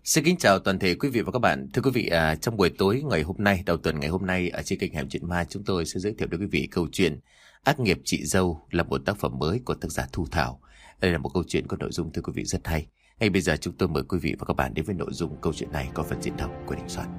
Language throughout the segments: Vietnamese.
Xin kính chào toàn thể quý vị và các bạn. Thưa quý vị, trong buổi tối ngày hôm nay, đầu tuần ngày hôm nay, ở trên kênh Hẻm Chuyện Ma, chúng tôi sẽ giới thiệu đến quý vị câu chuyện Ác nghiệp chị dâu, là một tác phẩm mới của tác giả Thu Thảo. Đây là một câu chuyện có nội dung, thưa quý vị, rất hay. Ngay bây giờ chúng tôi mời quý vị và các bạn đến với nội dung câu chuyện này có phần diễn đọc của Đình Soạn.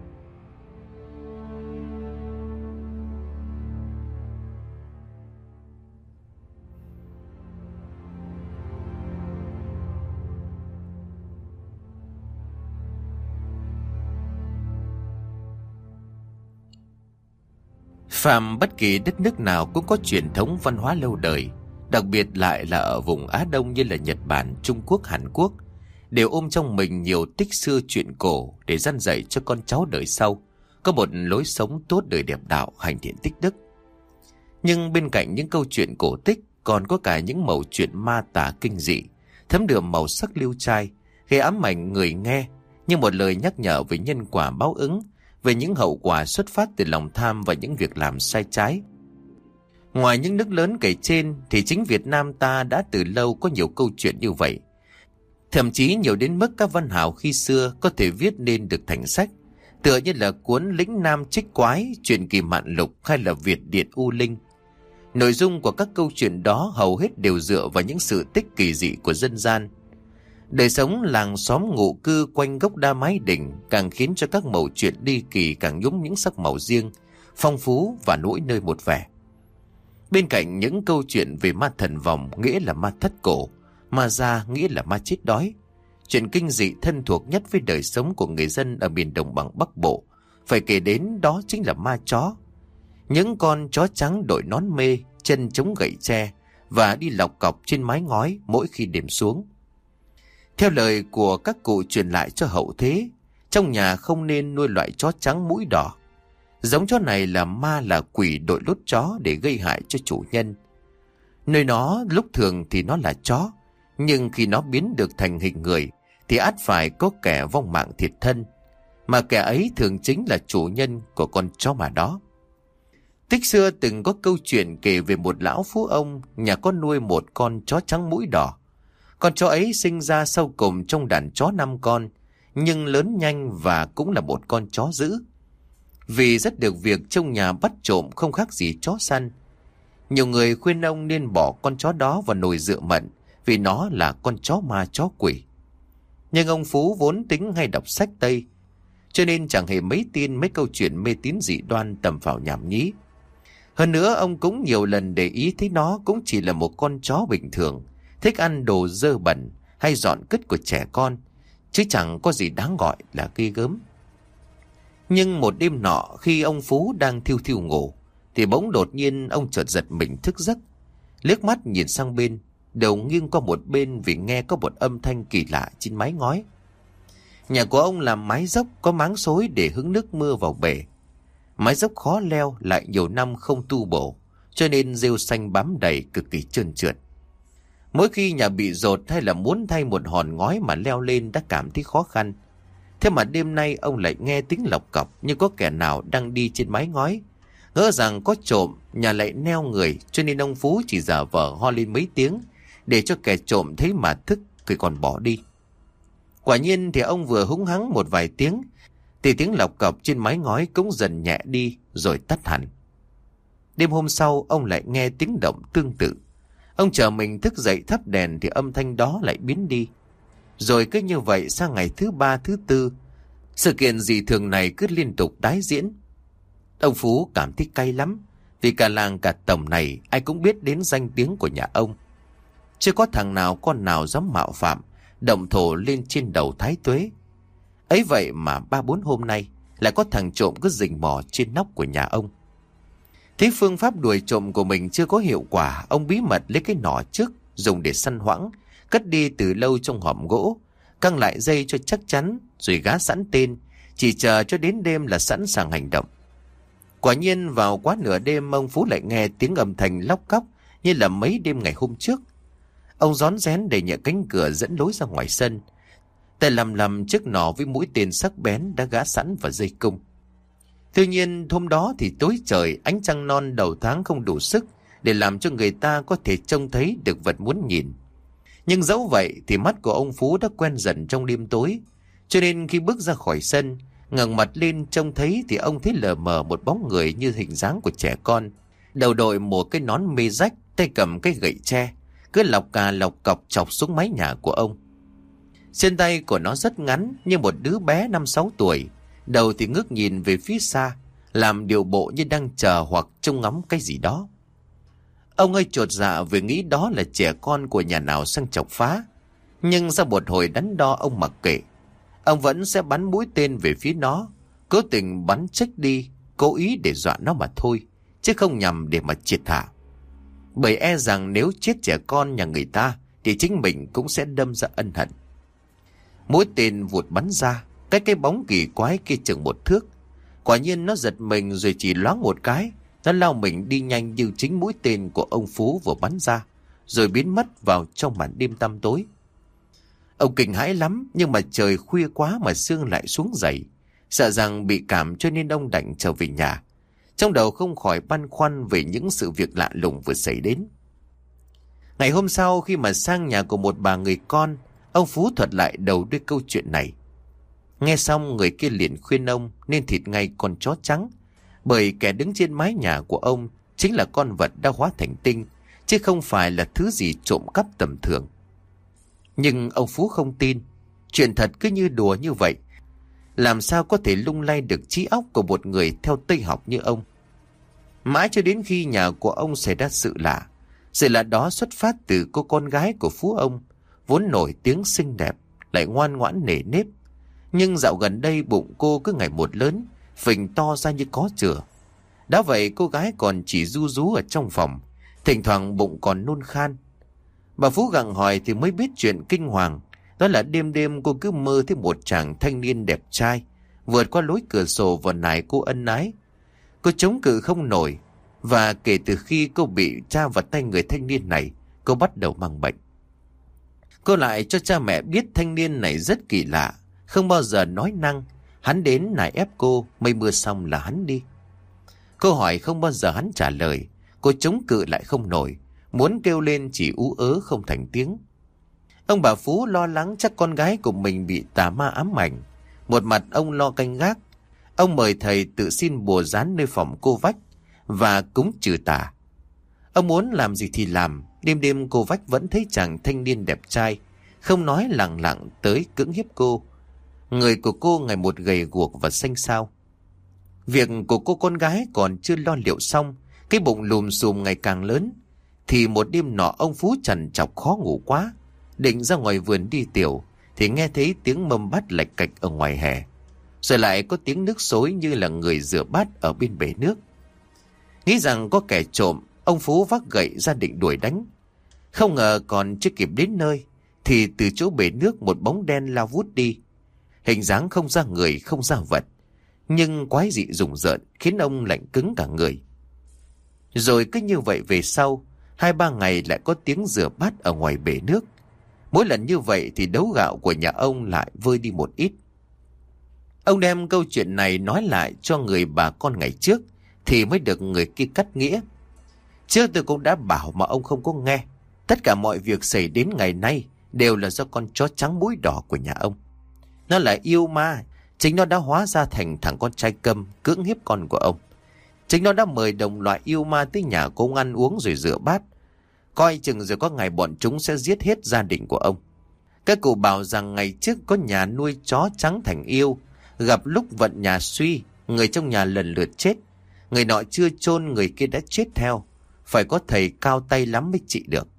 Phàm bất kỳ đất nước nào cũng có truyền thống văn hóa lâu đời, đặc biệt lại là ở vùng Á Đông như là Nhật Bản, Trung Quốc, Hàn Quốc, đều ôm trong mình nhiều tích xưa chuyện cổ để dăn dạy cho con cháu đời sau có một lối sống tốt đời đẹp đạo, hành thiện tích đức. Nhưng bên cạnh những câu chuyện cổ tích còn có cả những mẩu chuyện ma tà kinh dị, thấm đượm màu sắc liêu trai, gây ám ảnh người nghe như một lời nhắc nhở về nhân quả báo ứng, về những hậu quả xuất phát từ lòng tham và những việc làm sai trái. Ngoài những nước lớn kể trên thì chính Việt Nam ta đã từ lâu có nhiều câu chuyện như vậy. Thậm chí nhiều đến mức các văn hào khi xưa có thể viết nên được thành sách, tựa như là cuốn Lĩnh Nam Trích Quái, Truyện Kỳ Mạn Lục hay là Việt Điện U Linh. Nội dung của các câu chuyện đó hầu hết đều dựa vào những sự tích kỳ dị của dân gian. Đời sống làng xóm ngụ cư quanh gốc đa mái đình càng khiến cho các mẩu chuyện ly kỳ càng nhúm những sắc màu riêng, phong phú và mỗi nơi một vẻ. Bên cạnh những câu chuyện về ma thần vòng, nghĩa là ma thất cổ, ma già, nghĩa là ma chết đói, chuyện kinh dị thân thuộc nhất với đời sống của người dân ở miền đồng bằng Bắc Bộ, phải kể đến đó chính là ma chó. Những con chó trắng đội nón mê, chân chống gậy tre và đi lọc cọc trên mái ngói mỗi khi đêm xuống. Theo lời của các cụ truyền lại cho hậu thế, trong nhà không nên nuôi loại chó trắng mũi đỏ. Giống chó này là ma là quỷ đội lốt chó để gây hại cho chủ nhân. Nơi nó lúc thường thì nó là chó, nhưng khi nó biến được thành hình người thì ắt phải có kẻ vong mạng thiệt thân, mà kẻ ấy thường chính là chủ nhân của con chó mà đó. Tích xưa từng có câu chuyện kể về một lão phú ông nhà có nuôi một con chó trắng mũi đỏ. Con chó ấy sinh ra sau cùng trong đàn chó 5 con, nhưng lớn nhanh và cũng là một con chó dữ. Vì rất được việc trong nhà bắt trộm không khác gì chó săn. Nhiều người khuyên ông nên bỏ con chó đó vào nồi rượu mận vì nó là con chó ma chó quỷ. Nhưng ông Phú vốn tính hay đọc sách Tây, cho nên chẳng hề mấy tin mấy câu chuyện mê tín dị đoan tầm phào nhảm nhí. Hơn nữa ông cũng nhiều lần để ý thấy nó cũng chỉ là một con chó bình thường, thích ăn đồ dơ bẩn hay dọn cất của trẻ con, chứ chẳng có gì đáng gọi là ghê gớm. Nhưng một đêm nọ khi ông Phú đang thiu thiu ngủ thì bỗng đột nhiên ông chợt giật mình thức giấc, liếc mắt nhìn sang bên, đầu nghiêng qua một bên vì nghe có một âm thanh kỳ lạ trên mái ngói. Nhà của ông làm mái dốc có máng xối để hứng nước mưa vào bể. Mái dốc khó leo lại nhiều năm không tu bổ, cho nên rêu xanh bám đầy cực kỳ trơn trượt. Mỗi khi nhà bị dột hay là muốn thay một hòn ngói mà leo lên đã cảm thấy khó khăn. Thế mà đêm nay ông lại nghe tiếng lọc cọc như có kẻ nào đang đi trên mái ngói. Ngỡ rằng có trộm, nhà lại neo người, cho nên ông Phú chỉ giả vờ ho lên mấy tiếng để cho kẻ trộm thấy mà thức rồi còn bỏ đi. Quả nhiên thì ông vừa húng hắng một vài tiếng thì tiếng lọc cọc trên mái ngói cũng dần nhẹ đi rồi tắt hẳn. Đêm hôm sau ông lại nghe tiếng động tương tự. Ông chờ mình thức dậy thắp đèn thì âm thanh đó lại biến đi. Rồi cứ như vậy sang ngày thứ 3, thứ 4, sự kiện dị thường này cứ liên tục tái diễn. Ông Phú cảm thấy cay lắm, vì cả làng cả tổng này ai cũng biết đến danh tiếng của nhà ông. Chưa có thằng nào con nào dám mạo phạm, động thổ lên trên đầu Thái Tuế. Ấy vậy mà 3-4 hôm nay lại có thằng trộm cứ rình mò trên nóc của nhà ông. Thấy phương pháp đuổi trộm của mình chưa có hiệu quả, ông bí mật lấy cái nỏ trước dùng để săn hoãng, cất đi từ lâu trong hòm gỗ, căng lại dây cho chắc chắn, rồi gá sẵn tên, chỉ chờ cho đến đêm là sẵn sàng hành động. Quả nhiên vào quá nửa đêm ông Phú lại nghe tiếng âm thanh lóc cóc như là mấy đêm ngày hôm trước. Ông rón rén đẩy nhẹ cánh cửa dẫn lối ra ngoài sân, tay lầm chiếc nỏ với mũi tên sắc bén đã gá sẵn vào dây cung. Tuy nhiên hôm đó thì tối trời, ánh trăng non đầu tháng không đủ sức để làm cho người ta có thể trông thấy được vật muốn nhìn. Nhưng dẫu vậy thì mắt của ông Phú đã quen dần trong đêm tối, Cho nên khi bước ra khỏi sân, ngẩng mặt lên trông thấy thì ông thấy lờ mờ một bóng người như hình dáng của trẻ con. Đầu đội một cái nón mê rách, tay cầm cái gậy tre, cứ lọc cà lọc cọc chọc xuống mái nhà của ông. Chân tay của nó rất ngắn như một đứa bé 5-6 tuổi, đầu thì ngước nhìn về phía xa, làm điều bộ như đang chờ hoặc trông ngắm cái gì đó. Ông hơi chột dạ vì nghĩ đó là trẻ con của nhà nào sang chọc phá. Nhưng sau một hồi đắn đo ông mặc kệ. Ông vẫn sẽ bắn mũi tên về phía nó, cố tình bắn trách đi, cố ý để dọa nó mà thôi, chứ không nhằm để mà triệt hạ. Bởi e rằng nếu chết trẻ con nhà người ta thì chính mình cũng sẽ đâm ra ân hận. Mũi tên vụt bắn ra, cái bóng kỳ quái kia chừng 1 thước. Quả nhiên nó giật mình rồi chỉ loáng một cái, nó lao mình đi nhanh như chính mũi tên của ông Phú vừa bắn ra, rồi biến mất vào trong màn đêm tăm tối. Ông kinh hãi lắm, nhưng mà trời khuya quá mà sương lại xuống dày. Sợ rằng bị cảm cho nên ông đành trở về nhà. Trong đầu không khỏi băn khoăn về những sự việc lạ lùng vừa xảy đến. Ngày hôm sau khi mà sang nhà của một bà người con, ông Phú thuật lại đầu đuôi câu chuyện này. Nghe xong người kia liền khuyên ông nên thịt ngay con chó trắng, bởi kẻ đứng trên mái nhà của ông chính là con vật đã hóa thành tinh, chứ không phải là thứ gì trộm cắp tầm thường. Nhưng ông Phú không tin. Chuyện thật cứ như đùa như vậy, làm sao có thể lung lay được trí óc của một người theo Tây học như ông. Mãi cho đến khi nhà của ông xảy ra sự lạ. Sự lạ đó xuất phát từ cô con gái của Phú ông, vốn nổi tiếng xinh đẹp, lại ngoan ngoãn nề nếp. Nhưng dạo gần đây bụng cô cứ ngày một lớn, phình to ra như có chửa. Đã vậy cô gái còn chỉ ru rú ở trong phòng, thỉnh thoảng bụng còn nôn khan. Bà Phú gặng hỏi thì mới biết chuyện kinh hoàng. Đó là đêm đêm cô cứ mơ thấy một chàng thanh niên đẹp trai vượt qua lối cửa sổ vào nài cô ân ái. Cô chống cự không nổi, và kể từ khi cô bị tra vào tay người thanh niên này, cô bắt đầu mang bệnh. Cô lại cho cha mẹ biết thanh niên này rất kỳ lạ, không bao giờ nói năng. Hắn đến nài ép cô, mây mưa xong là hắn đi. Cô hỏi không bao giờ hắn trả lời. Cô chống cự lại không nổi, muốn kêu lên chỉ ú ớ không thành tiếng. Ông bà Phú lo lắng chắc con gái của mình bị tà ma ám ảnh. Một mặt ông lo canh gác. Ông mời thầy tự xin bùa dán nơi phòng cô vách và cúng trừ tà. Ông muốn làm gì thì làm. Đêm đêm cô vách vẫn thấy chàng thanh niên đẹp trai, không nói lẳng lặng tới cưỡng hiếp cô. Người của cô ngày một gầy guộc và xanh xao. Việc của cô con gái còn chưa lo liệu xong, cái bụng lùm xùm ngày càng lớn. Thì một đêm nọ ông Phú trằn trọc khó ngủ quá, định ra ngoài vườn đi tiểu, thì nghe thấy tiếng mâm bát lạch cạch ở ngoài hè. Rồi lại có tiếng nước xối như là người rửa bát ở bên bể nước. Nghĩ rằng có kẻ trộm, ông Phú vác gậy ra định đuổi đánh. Không ngờ còn chưa kịp đến nơi, thì từ chỗ bể nước một bóng đen lao vút đi. Hình dáng không ra người không ra vật, nhưng quái dị rùng rợn khiến ông lạnh cứng cả người. Rồi cứ như vậy về sau 2-3 ngày lại có tiếng rửa bát ở ngoài bể nước. Mỗi lần như vậy thì đấu gạo của nhà ông lại vơi đi một ít. Ông đem câu chuyện này nói lại cho người bà con ngày trước thì mới được người kia cắt nghĩa. Trước tôi cũng đã bảo mà ông không có nghe. Tất cả mọi việc xảy đến ngày nay đều là do con chó trắng mũi đỏ của nhà ông. Nó là yêu ma. Chính nó đã hóa ra thành thằng con trai câm cưỡng hiếp con của ông. Chính nó đã mời đồng loại yêu ma tới nhà của ông ăn uống rồi rửa bát. Coi chừng rồi có ngày bọn chúng sẽ giết hết gia đình của ông. Các cụ bảo rằng ngày trước có nhà nuôi chó trắng thành yêu, gặp lúc vận nhà suy, người trong nhà lần lượt chết. Người nọ chưa chôn người kia đã chết theo. Phải có thầy cao tay lắm mới trị được.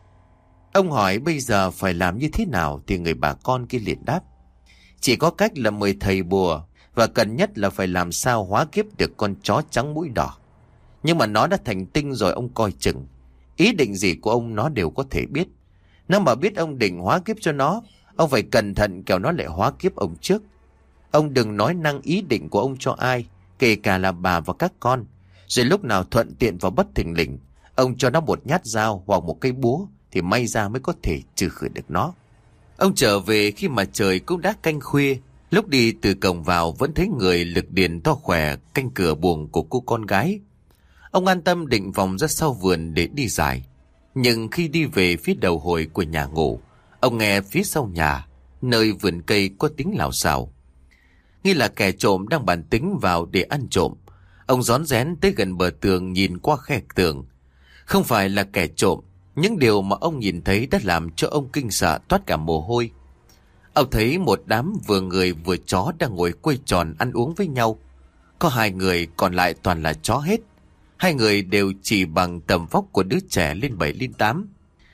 Ông hỏi bây giờ phải làm như thế nào thì người bà con kia liền đáp. Chỉ có cách là mời thầy bùa, và cần nhất là phải làm sao hóa kiếp được con chó trắng mũi đỏ. Nhưng mà nó đã thành tinh rồi ông coi chừng. Ý định gì của ông nó đều có thể biết. Nó mà biết ông định hóa kiếp cho nó, ông phải cẩn thận kẻo nó lại hóa kiếp ông trước. Ông đừng nói năng ý định của ông cho ai, kể cả là bà và các con. Rồi lúc nào thuận tiện và bất thình lình, ông cho nó một nhát dao hoặc một cây búa thì may ra mới có thể trừ khử được nó. Ông trở về khi mà trời cũng đã canh khuya. Lúc đi từ cổng vào vẫn thấy người lực điền to khỏe canh cửa buồng của cô con gái. Ông an tâm định vòng ra sau vườn để đi dài. Nhưng khi đi về phía đầu hồi của nhà ngủ, ông nghe phía sau nhà nơi vườn cây có tiếng lào xào. Nghi là kẻ trộm đang bàn tính vào để ăn trộm. Ông rón rén tới gần bờ tường nhìn qua khe tường. Không phải là kẻ trộm, những điều mà ông nhìn thấy đã làm cho ông kinh sợ toát cả mồ hôi. Ông thấy một đám vừa người vừa chó đang ngồi quây tròn ăn uống với nhau. Có 2 người, còn lại toàn là chó hết. 2 người đều chỉ bằng tầm vóc của đứa trẻ lên 7 lên 8.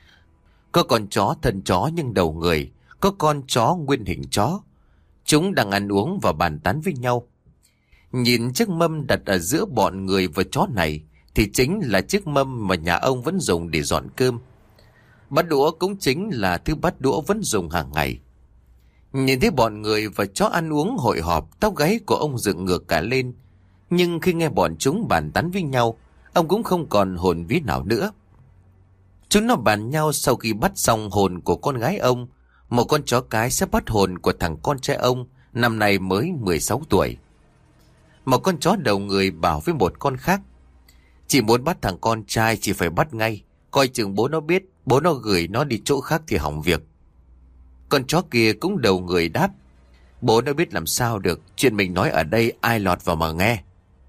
Có con chó thân chó nhưng đầu người, có con chó nguyên hình chó. Chúng đang ăn uống và bàn tán với nhau. Nhìn chiếc mâm đặt ở giữa bọn người và chó này thì chính là chiếc mâm mà nhà ông vẫn dùng để dọn cơm. Bát đũa cũng chính là thứ bát đũa vẫn dùng hàng ngày. Nhìn thấy bọn người và chó ăn uống hội họp, tóc gáy của ông dựng ngược cả lên. Nhưng khi nghe bọn chúng bàn tán với nhau, ông cũng không còn hồn vía nào nữa. Chúng nó bàn nhau sau khi bắt xong hồn của con gái ông, một con chó cái sẽ bắt hồn của thằng con trai ông, năm nay mới 16 tuổi. Một con chó đầu người bảo với một con khác: chỉ muốn bắt thằng con trai chỉ phải bắt ngay, coi chừng bố nó biết, bố nó gửi nó đi chỗ khác thì hỏng việc. Con chó kia cũng đầu người đáp: bố nó biết làm sao được, chuyện mình nói ở đây ai lọt vào mà nghe.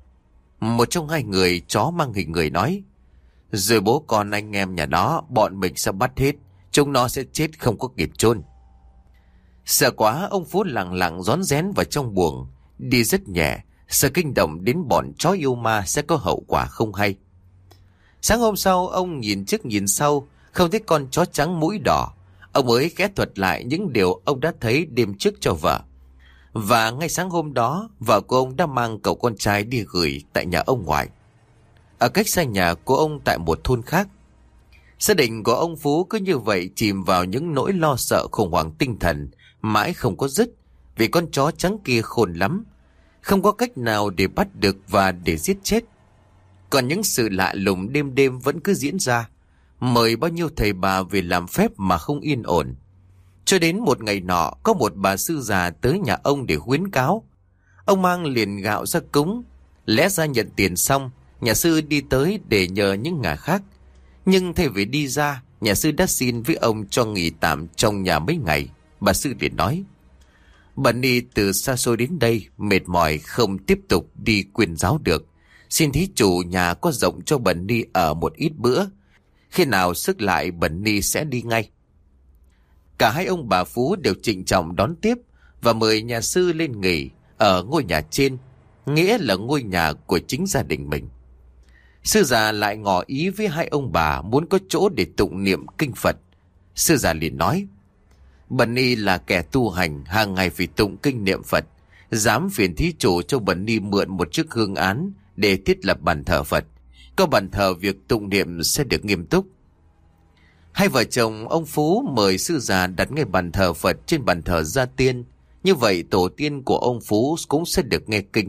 Một trong 2 người chó mang hình người nói: rồi bố con anh em nhà nó, bọn mình sẽ bắt hết, chúng nó sẽ chết không có kịp chôn. Sợ quá, ông Phú lặng lặng rón rén vào trong buồng, đi rất nhẹ, sợ kinh động đến bọn chó yêu ma sẽ có hậu quả không hay. Sáng hôm sau, ông nhìn trước nhìn sau, không thấy con chó trắng mũi đỏ. Ông mới khẽ thuật lại những điều ông đã thấy đêm trước cho vợ. Và ngay sáng hôm đó, vợ của ông đã mang cậu con trai đi gửi tại nhà ông ngoại, ở cách xa nhà của ông tại một thôn khác. Gia đình của ông Phú cứ như vậy chìm vào những nỗi lo sợ khủng hoảng tinh thần mãi không có dứt, vì con chó trắng kia khôn lắm, không có cách nào để bắt được và để giết chết. Còn những sự lạ lùng đêm đêm vẫn cứ diễn ra, mời bao nhiêu thầy bà về làm phép mà không yên ổn. Cho đến một ngày nọ, có một bà sư già tới nhà ông để khuyến cáo. Ông mang liền gạo ra cúng. Lẽ ra nhận tiền xong, nhà sư đi tới để nhờ những ngả khác. Nhưng thay vì đi ra, nhà sư đã xin với ông cho nghỉ tạm trong nhà mấy ngày. Bà sư liền nói: bà Ni từ xa xôi đến đây, mệt mỏi không tiếp tục đi quyền giáo được. Xin thí chủ nhà có rộng cho bà Ni ở một ít bữa. Khi nào sức lại, bà Ni sẽ đi ngay. Cả 2 ông bà Phú đều trịnh trọng đón tiếp và mời nhà sư lên nghỉ ở ngôi nhà trên, nghĩa là ngôi nhà của chính gia đình mình. Sư già lại ngỏ ý với 2 ông bà muốn có chỗ để tụng niệm kinh Phật. Sư già liền nói: bà Ni là kẻ tu hành, hàng ngày phải tụng kinh niệm Phật, dám phiền thí chủ cho bà Ni mượn một chiếc hương án để thiết lập bàn thờ Phật. Có bàn thờ, việc tụng niệm sẽ được nghiêm túc. 2 vợ chồng ông Phú mời sư già đặt ngay bàn thờ Phật trên bàn thờ gia tiên. Như vậy tổ tiên của ông Phú cũng sẽ được nghe kinh.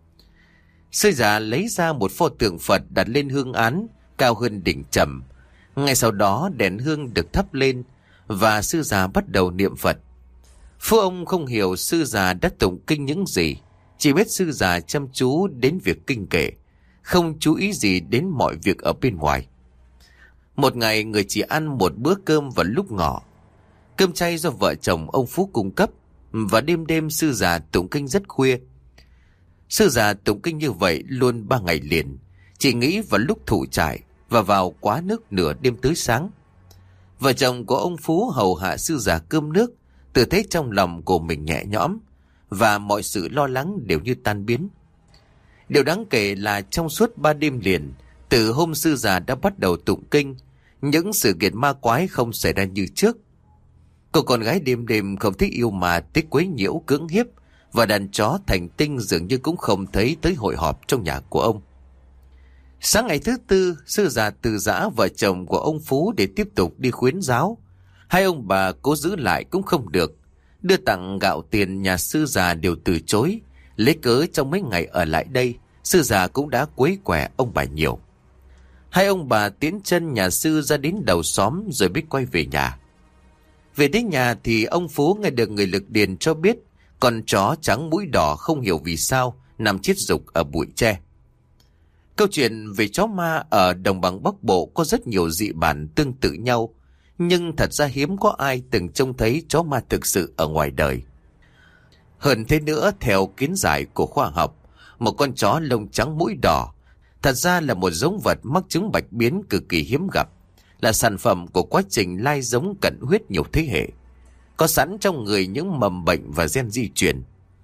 Sư già lấy ra một pho tượng Phật đặt lên hương án cao hơn đỉnh trầm. Ngay sau đó đèn hương được thắp lên và sư già bắt đầu niệm Phật. Phú ông không hiểu sư già đã tụng kinh những gì, chỉ biết sư già chăm chú đến việc kinh kệ, không chú ý gì đến mọi việc ở bên ngoài. Một ngày người chỉ ăn một bữa cơm vào lúc ngọ. Cơm chay do vợ chồng ông Phú cung cấp, và đêm đêm sư già tụng kinh rất khuya. Sư già tụng kinh như vậy luôn 3 ngày liền, chỉ nghĩ vào lúc thủ trại và vào quá nước nửa đêm tới sáng. Vợ chồng của ông Phú hầu hạ sư già cơm nước, tự thấy trong lòng của mình nhẹ nhõm và mọi sự lo lắng đều như tan biến. Điều đáng kể là trong suốt 3 đêm liền, từ hôm sư già đã bắt đầu tụng kinh, những sự kiện ma quái không xảy ra như trước. Cô con gái đêm đêm không thích yêu mà thích quấy nhiễu cưỡng hiếp, và đàn chó thành tinh dường như cũng không thấy tới hội họp trong nhà của ông. Sáng ngày thứ tư, sư già từ giã vợ chồng của ông Phú để tiếp tục đi khuyến giáo. 2 ông bà cố giữ lại cũng không được. Đưa tặng gạo tiền nhà sư già đều từ chối, lấy cớ trong mấy ngày ở lại đây, sư già cũng đã quấy quẻ ông bà nhiều. 2 ông bà tiến chân nhà sư ra đến đầu xóm rồi biết quay về nhà. Về đến nhà thì ông Phú nghe được người lực điền cho biết con chó trắng mũi đỏ không hiểu vì sao nằm chết rục ở bụi tre. Câu chuyện về chó ma ở đồng bằng Bắc Bộ có rất nhiều dị bản tương tự nhau, nhưng thật ra hiếm có ai từng trông thấy chó ma thực sự ở ngoài đời. Hơn thế nữa, theo kiến giải của khoa học, một con chó lông trắng mũi đỏ thật ra là một giống vật mắc chứng bạch biến cực kỳ hiếm gặp, là sản phẩm của quá trình lai giống cận huyết nhiều thế hệ, có sẵn trong người những mầm bệnh và gen di truyền.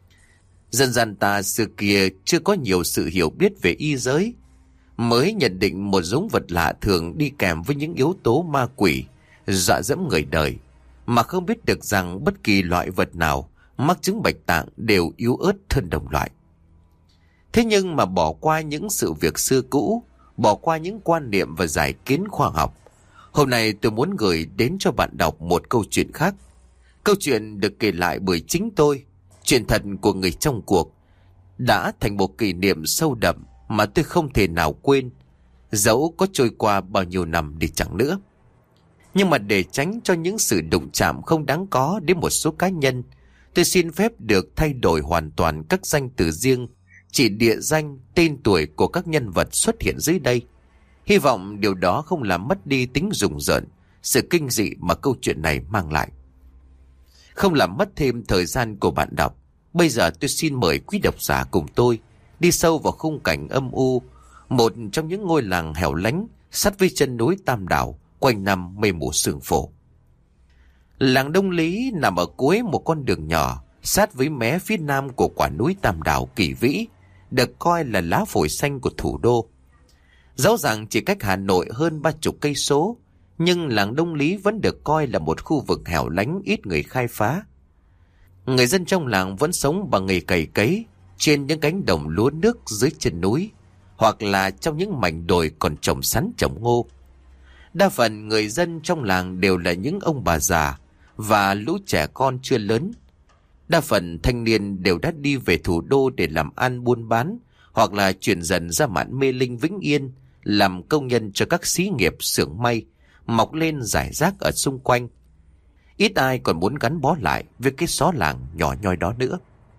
Dân gian ta xưa kia chưa có nhiều sự hiểu biết về y giới, mới nhận định một giống vật lạ thường đi kèm với những yếu tố ma quỷ, dọa dẫm người đời, mà không biết được rằng bất kỳ loại vật nào mắc chứng bạch tạng đều yếu ớt hơn đồng loại. Thế nhưng mà bỏ qua những sự việc xưa cũ, bỏ qua những quan niệm và giải kiến khoa học, hôm nay tôi muốn gửi đến cho bạn đọc một câu chuyện khác. Câu chuyện được kể lại bởi chính tôi, chuyện thật của người trong cuộc, đã thành một kỷ niệm sâu đậm mà tôi không thể nào quên, dẫu có trôi qua bao nhiêu năm đi chăng nữa. Nhưng mà để tránh cho những sự đụng chạm không đáng có đến một số cá nhân, tôi xin phép được thay đổi hoàn toàn các danh từ riêng, chỉ địa danh, tên tuổi của các nhân vật xuất hiện dưới đây. Hy vọng điều đó không làm mất đi tính rùng rợn, sự kinh dị mà câu chuyện này mang lại. Không làm mất thêm thời gian của bạn đọc, bây giờ tôi xin mời quý độc giả cùng tôi đi sâu vào khung cảnh âm u, một trong những ngôi làng hẻo lánh sát với chân núi Tam Đảo, quanh năm mây mù sương phổ. Làng Đông Lý nằm ở cuối một con đường nhỏ, sát với mé phía nam của quả núi Tam Đảo kỳ vĩ, được coi là lá phổi xanh của thủ đô. Dẫu rằng chỉ cách Hà Nội hơn 30 cây số, nhưng làng Đông Lý vẫn được coi là một khu vực hẻo lánh ít người khai phá. Người dân trong làng vẫn sống bằng nghề cày cấy trên những cánh đồng lúa nước dưới chân núi, hoặc là trong những mảnh đồi còn trồng sắn trồng ngô. Đa phần người dân trong làng đều là những ông bà già và lũ trẻ con chưa lớn. Đa phần thanh niên đều đã đi về thủ đô để làm ăn buôn bán, hoặc là chuyển dần ra mạn Mê Linh, Vĩnh Yên làm công nhân cho các xí nghiệp xưởng may mọc lên rải rác ở xung quanh. Ít ai còn muốn gắn bó lại với cái xó làng nhỏ nhoi đó nữa.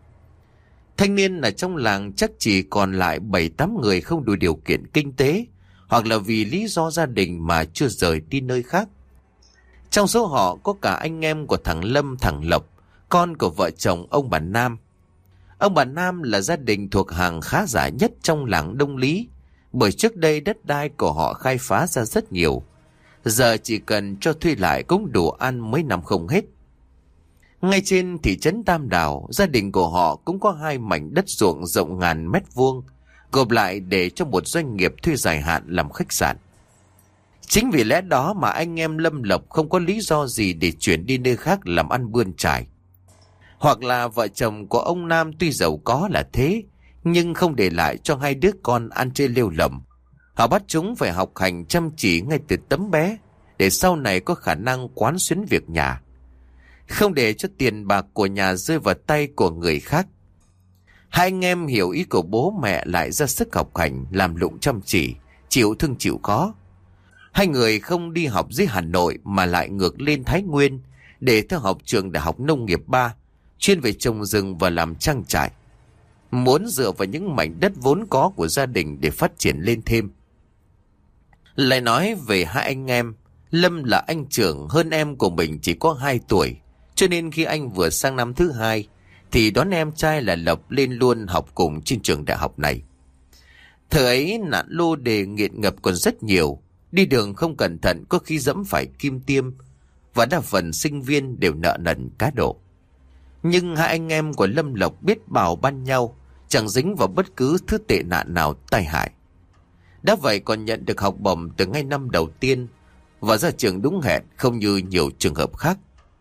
Thanh niên ở trong làng chắc chỉ còn lại 7-8 người không đủ điều kiện kinh tế, hoặc là vì lý do gia đình mà chưa rời đi nơi khác. Trong số họ có cả anh em của thằng Lâm, thằng Lộc, con của vợ chồng ông bà Nam. Ông bà Nam là gia đình thuộc hàng khá giả nhất trong làng Đông Lý, bởi trước đây đất đai của họ khai phá ra rất nhiều, giờ chỉ cần cho thuê lại cũng đủ ăn mấy năm không hết. Ngay trên thị trấn Tam Đảo, gia đình của họ cũng có 2 mảnh đất ruộng rộng ngàn mét vuông, gộp lại để cho một doanh nghiệp thuê dài hạn làm khách sạn. Chính vì lẽ đó mà anh em Lâm Lộc không có lý do gì để chuyển đi nơi khác làm ăn bươn trải. Hoặc là vợ chồng của ông Nam tuy giàu có là thế, nhưng không để lại cho 2 đứa con ăn chơi lêu lỏng. Họ bắt chúng phải học hành chăm chỉ ngay từ tấm bé, để sau này có khả năng quán xuyến việc nhà, không để cho tiền bạc của nhà rơi vào tay của người khác. 2 anh em hiểu ý của bố mẹ lại ra sức học hành, làm lụng chăm chỉ, chịu thương chịu khó. 2 người không đi học dưới Hà Nội mà lại ngược lên Thái Nguyên để theo học trường Đại học Nông nghiệp 3, chuyên về trồng rừng và làm trang trại, muốn dựa vào những mảnh đất vốn có của gia đình để phát triển lên thêm. Lại nói về 2 anh em, Lâm là anh trưởng, hơn em của mình chỉ có 2 tuổi, cho nên khi anh vừa sang năm thứ 2 thì đón em trai là Lộc lên luôn học cùng trên trường đại học này. Thời ấy nạn lô đề nghiện ngập còn rất nhiều, đi đường không cẩn thận có khi dẫm phải kim tiêm, và đa phần sinh viên đều nợ nần cá độ. Nhưng 2 anh em của Lâm Lộc biết bào ban nhau, chẳng dính vào bất cứ thứ tệ nạn nào tai hại. Đã vậy còn nhận được học bổng từ ngay năm đầu tiên và ra trường đúng hẹn, không như nhiều trường hợp khác.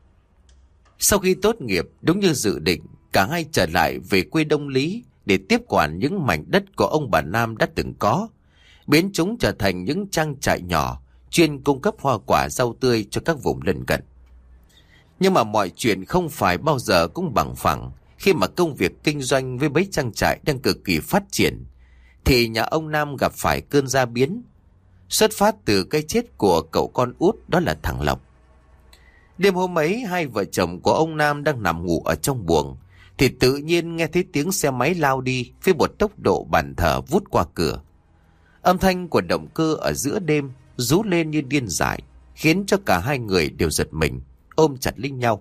Sau khi tốt nghiệp, đúng như dự định, cả hai trở lại về quê Đông Lý để tiếp quản những mảnh đất của ông bà Nam đã từng có, biến chúng trở thành những trang trại nhỏ chuyên cung cấp hoa quả rau tươi cho các vùng lân cận. Nhưng mà mọi chuyện không phải bao giờ cũng bằng phẳng. Khi mà công việc kinh doanh với mấy trang trại đang cực kỳ phát triển, thì nhà ông Nam gặp phải cơn gia biến, xuất phát từ cái chết của cậu con út, đó là thằng Lộc. Đêm hôm ấy, 2 vợ chồng của ông Nam đang nằm ngủ ở trong buồng, thì tự nhiên nghe thấy tiếng xe máy lao đi với một tốc độ bàn thờ vút qua cửa. Âm thanh của động cơ ở giữa đêm rú lên như điên dại. khiến cho cả hai người đều giật mình, ôm chặt lấy nhau.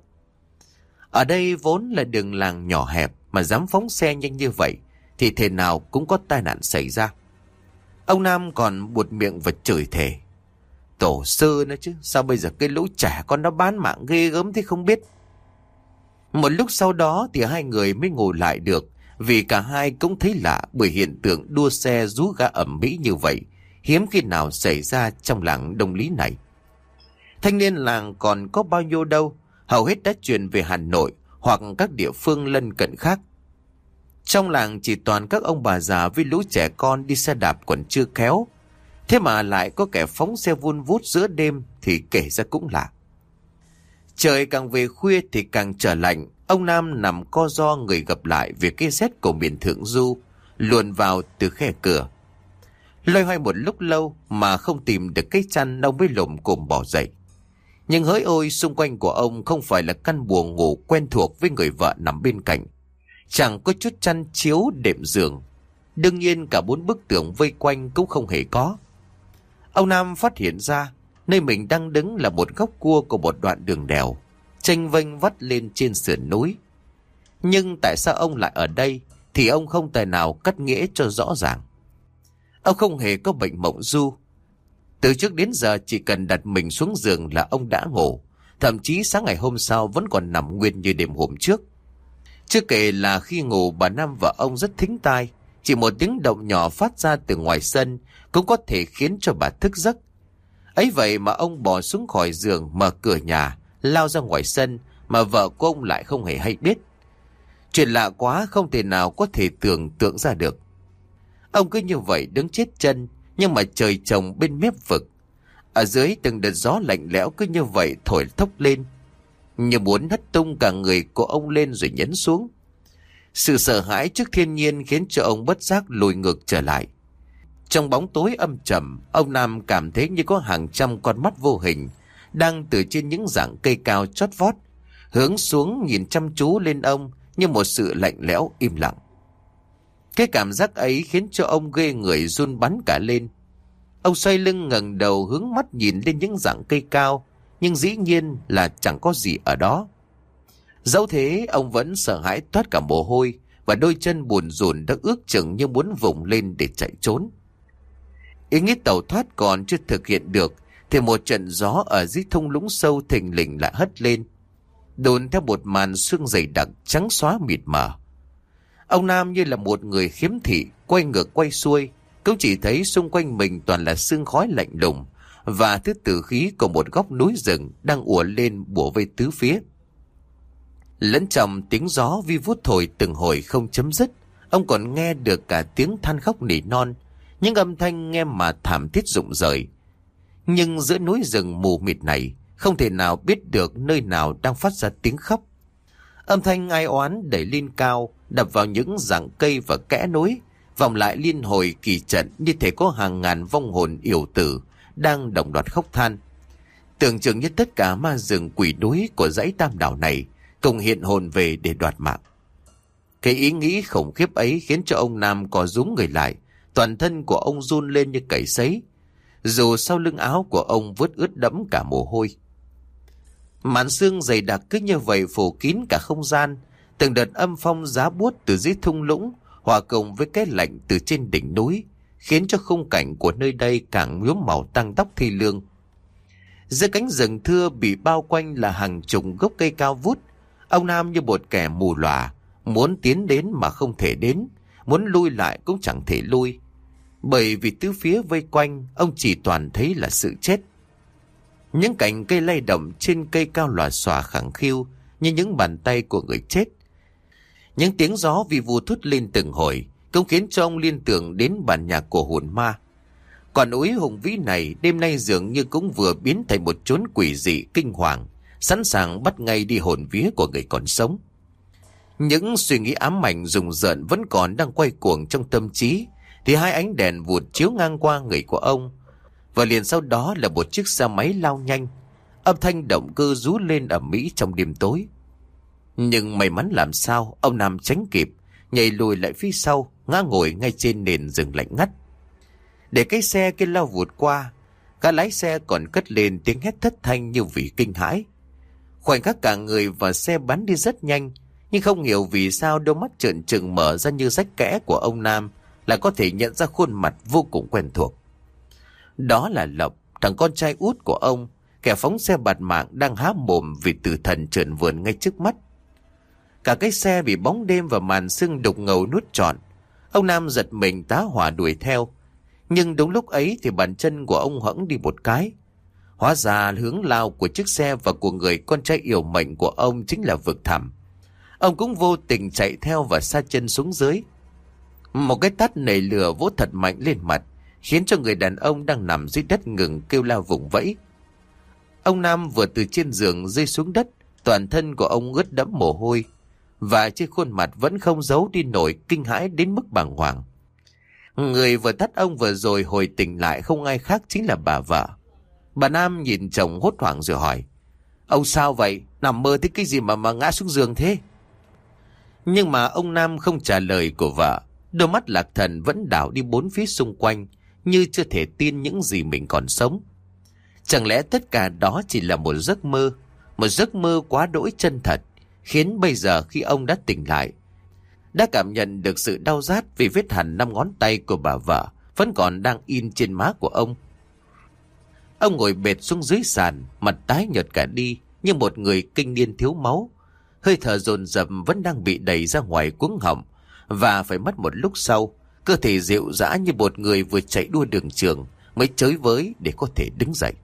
Ở đây vốn là đường làng nhỏ hẹp, mà dám phóng xe nhanh như vậy thì thế nào cũng có tai nạn xảy ra. Ông Nam còn buột miệng và chửi thề: tổ sư nữa chứ, sao bây giờ cái lũ trẻ con nó bán mạng ghê gớm thế không biết. Một lúc sau đó thì hai người mới ngồi lại được, vì cả hai cũng thấy lạ, bởi hiện tượng đua xe rú ga ầm ĩ như vậy hiếm khi nào xảy ra trong làng Đông Lý này. Thanh niên làng còn có bao nhiêu đâu, hầu hết đã chuyển về Hà Nội hoặc các địa phương lân cận khác. Trong làng chỉ toàn các ông bà già với lũ trẻ con đi xe đạp còn chưa khéo, thế mà lại có kẻ phóng xe vun vút giữa đêm thì kể ra cũng lạ. Trời càng về khuya thì càng trở lạnh. Ông Nam nằm co ro người gập lại vì cái rét của miền Thượng Du luồn vào từ khe cửa. Loay hoay một lúc lâu mà không tìm được cái chăn, ông mới lồm cồm bỏ dậy. Nhưng hỡi ôi, xung quanh của ông không phải là căn buồng ngủ quen thuộc với người vợ nằm bên cạnh. Chẳng có chút chăn chiếu đệm giường. Đương nhiên cả 4 bức tường vây quanh cũng không hề có. Ông Nam phát hiện ra nơi mình đang đứng là một góc cua của một đoạn đường đèo chênh vênh vắt lên trên sườn núi. Nhưng tại sao ông lại ở đây thì ông không tài nào cắt nghĩa cho rõ ràng. Ông không hề có bệnh mộng du. Từ trước đến giờ chỉ cần đặt mình xuống giường là ông đã ngủ, thậm chí sáng ngày hôm sau vẫn còn nằm nguyên như đêm hôm trước. Chưa kể là khi ngủ, bà Năm và ông rất thính tai, chỉ một tiếng động nhỏ phát ra từ ngoài sân cũng có thể khiến cho bà thức giấc. Ấy vậy mà ông bò xuống khỏi giường, mở cửa nhà, lao ra ngoài sân mà vợ của ông lại không hề hay biết. Chuyện lạ quá, không thể nào có thể tưởng tượng ra được. Ông cứ như vậy đứng chết chân, nhưng mà trời trồng bên mép vực. Ở dưới từng đợt gió lạnh lẽo cứ như vậy thổi thốc lên, như muốn hất tung cả người của ông lên rồi nhấn xuống. Sự sợ hãi trước thiên nhiên khiến cho ông bất giác lùi ngược trở lại. Trong bóng tối âm trầm, ông Nam cảm thấy như có hàng trăm con mắt vô hình đang từ trên những rặng cây cao chót vót hướng xuống nhìn chăm chú lên ông như một sự lạnh lẽo im lặng. Cái cảm giác ấy khiến cho ông ghê người run bắn cả lên. Ông xoay lưng ngẩng đầu hướng mắt nhìn lên những rặng cây cao, nhưng dĩ nhiên là chẳng có gì ở đó. Dẫu thế, ông vẫn sợ hãi toát cả mồ hôi, và đôi chân buồn rùn đã ước chừng như muốn vùng lên để chạy trốn. Ý nghĩ tẩu thoát còn chưa thực hiện được thì một trận gió ở dưới thung lũng sâu thình lình lại hất lên, đồn theo một màn sương dày đặc trắng xóa mịt mờ. Ông Nam như là một người khiếm thị, quay ngược quay xuôi, cũng chỉ thấy xung quanh mình toàn là sương khói lạnh lùng và thứ tử khí của một góc núi rừng đang ùa lên bủa vây tứ phía. Lẫn trong tiếng gió vi vút thổi từng hồi không chấm dứt, ông còn nghe được cả tiếng than khóc nỉ non, những âm thanh nghe mà thảm thiết rụng rời. Nhưng giữa núi rừng mù mịt này, không thể nào biết được nơi nào đang phát ra tiếng khóc. Âm thanh ai oán đẩy lên cao, đập vào những rặng cây và kẽ núi, vòng lại liên hồi kỳ trận như thể có hàng ngàn vong hồn yểu tử đang đồng loạt khóc than. Tưởng chừng như tất cả ma rừng quỷ núi của dãy Tam Đảo này cùng hiện hồn về để đoạt mạng. Cái ý nghĩ khủng khiếp ấy khiến cho ông Nam co rúm người lại, toàn thân của ông run lên như cầy sấy, dù sau lưng áo của ông vớt ướt đẫm cả mồ hôi. Màn sương dày đặc cứ như vậy phủ kín cả không gian, từng đợt âm phong giá buốt từ dưới thung lũng hòa cùng với cái lạnh từ trên đỉnh núi, khiến cho khung cảnh của nơi đây càng nhuốm màu tang tóc thi lương. Giữa cánh rừng thưa bị bao quanh là hàng chục gốc cây cao vút, ông Nam như một kẻ mù lòa, muốn tiến đến mà không thể đến, muốn lui lại cũng chẳng thể lui, bởi vì tứ phía vây quanh ông chỉ toàn thấy là sự chết. Những cành cây lay động trên cây cao lòa xòa khẳng khiu như những bàn tay của người chết. Những tiếng gió vi vu thút lên từng hồi cũng khiến cho ông liên tưởng đến bản nhạc của hồn ma. Còn núi hùng vĩ này đêm nay dường như cũng vừa biến thành một chốn quỷ dị kinh hoàng, sẵn sàng bắt ngay đi hồn vía của người còn sống. Những suy nghĩ ám ảnh rùng rợn vẫn còn đang quay cuồng trong tâm trí, thì hai ánh đèn vụt chiếu ngang qua người của ông, và liền sau đó là một chiếc xe máy lao nhanh, âm thanh động cơ rú lên ầm ĩ trong đêm tối. Nhưng may mắn làm sao ông Nam tránh kịp, nhảy lùi lại phía sau, ngã ngồi ngay trên nền rừng lạnh ngắt. Để cái xe kia lao vụt qua, Cả lái xe còn cất lên tiếng hét thất thanh như vì kinh hãi. Khoảnh khắc cả người và xe bắn đi rất nhanh, nhưng không hiểu vì sao đôi mắt trợn trừng mở ra như rách kẽ của ông Nam lại có thể nhận ra khuôn mặt vô cùng quen thuộc. Đó là Lộc, thằng con trai út của ông, kẻ phóng xe bạt mạng đang há mồm vì tử thần trườn vườn ngay trước mắt. Cả cái xe bị bóng đêm và màn sương đục ngầu nuốt trọn. Ông Nam giật mình tá hỏa đuổi theo, nhưng đúng lúc ấy thì bàn chân của ông hẫng đi một cái. Hóa ra hướng lao của chiếc xe và của người con trai yêu mệnh của ông chính là vực thẳm. Ông cũng vô tình chạy theo và sa chân xuống dưới. Một cái tát nảy lửa vỗ thật mạnh lên mặt, khiến cho người đàn ông đang nằm dưới đất ngừng kêu la vùng vẫy. Ông Nam vừa từ trên giường rơi xuống đất, toàn thân của ông ướt đẫm mồ hôi, và trên khuôn mặt vẫn không giấu đi nổi kinh hãi đến mức bàng hoàng. Người vừa tát ông vừa rồi hồi tỉnh lại không ai khác chính là bà vợ. Bà Nam nhìn chồng hốt hoảng rồi hỏi: "Ông sao vậy? Nằm mơ thấy cái gì mà ngã xuống giường thế?" Nhưng mà ông Nam không trả lời của vợ. Đôi mắt lạc thần vẫn đảo đi bốn phía xung quanh, như chưa thể tin những gì mình còn sống. Chẳng lẽ tất cả đó chỉ là một giấc mơ, một giấc mơ quá đỗi chân thật, khiến bây giờ khi ông đã tỉnh lại, đã cảm nhận được sự đau rát vì vết hằn 5 ngón tay của bà vợ vẫn còn đang in trên má của ông. Ông ngồi bệt xuống dưới sàn, mặt tái nhợt cả đi như một người kinh niên thiếu máu. Hơi thở dồn dập vẫn đang bị đẩy ra ngoài cuống họng, và phải mất một lúc sau, cơ thể rệu rã như một người vừa chạy đua đường trường mới chới với để có thể đứng dậy.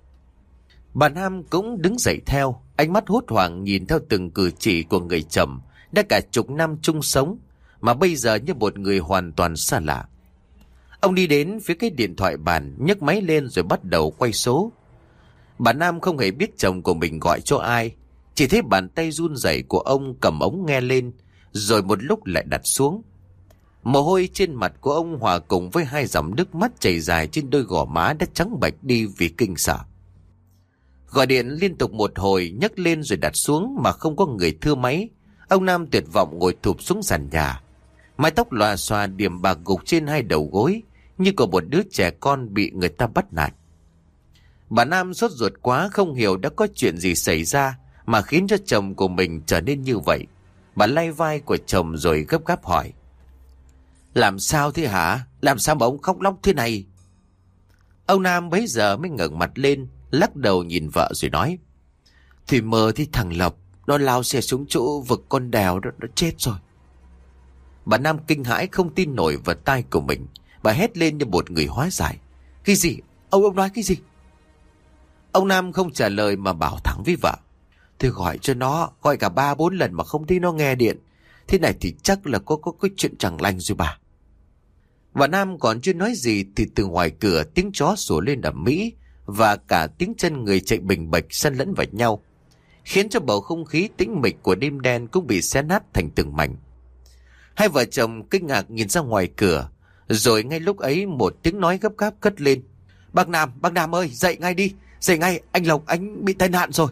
Bà Nam cũng đứng dậy theo, ánh mắt hốt hoảng nhìn theo từng cử chỉ của người chồng đã cả chục năm chung sống, mà bây giờ như một người hoàn toàn xa lạ. Ông đi đến phía cái điện thoại bàn, nhấc máy lên rồi bắt đầu quay số. Bà Nam không hề biết chồng của mình gọi cho ai, chỉ thấy bàn tay run rẩy của ông cầm ống nghe lên, rồi một lúc lại đặt xuống. Mồ hôi trên mặt của ông hòa cùng với hai dòng nước mắt chảy dài trên đôi gò má đã trắng bệch đi vì kinh sợ. Gọi điện liên tục một hồi, nhấc lên rồi đặt xuống mà không có người thưa máy. Ông Nam tuyệt vọng ngồi thụp xuống sàn nhà. Mái tóc lòa xòa điểm bạc gục trên hai đầu gối, như của một đứa trẻ con bị người ta bắt nạt. Bà Nam sốt ruột quá, không hiểu đã có chuyện gì xảy ra mà khiến cho chồng của mình trở nên như vậy. Bà lay vai của chồng rồi gấp gáp hỏi: "Làm sao thế hả? Làm sao mà ông khóc lóc thế này?" Ông Nam bấy giờ mới ngẩng mặt lên, lắc đầu nhìn vợ rồi nói: "Thì mơ thì thằng Lộc nó lao xe xuống chỗ vực con đèo đó, nó chết rồi." Bà Nam kinh hãi không tin nổi vào tai của mình. Bà hét lên như một người hóa giải: "Cái gì? Ông nói cái gì?" Ông Nam không trả lời mà bảo thẳng với vợ: "Tôi gọi cho nó, gọi cả 3-4 lần mà không thấy nó nghe điện. Thế này thì chắc là có cái chuyện chẳng lành rồi bà." Bà Nam còn chưa nói gì thì từ ngoài cửa tiếng chó sủa lên ầm ĩ, và cả tiếng chân người chạy bình bịch xen lẫn vào nhau, khiến cho bầu không khí tĩnh mịch của đêm đen cũng bị xé nát thành từng mảnh. Hai vợ chồng kinh ngạc nhìn ra ngoài cửa, rồi ngay lúc ấy một tiếng nói gấp gáp cất lên: bác Nam ơi, dậy ngay đi, dậy ngay, anh Lộc anh bị tai nạn rồi."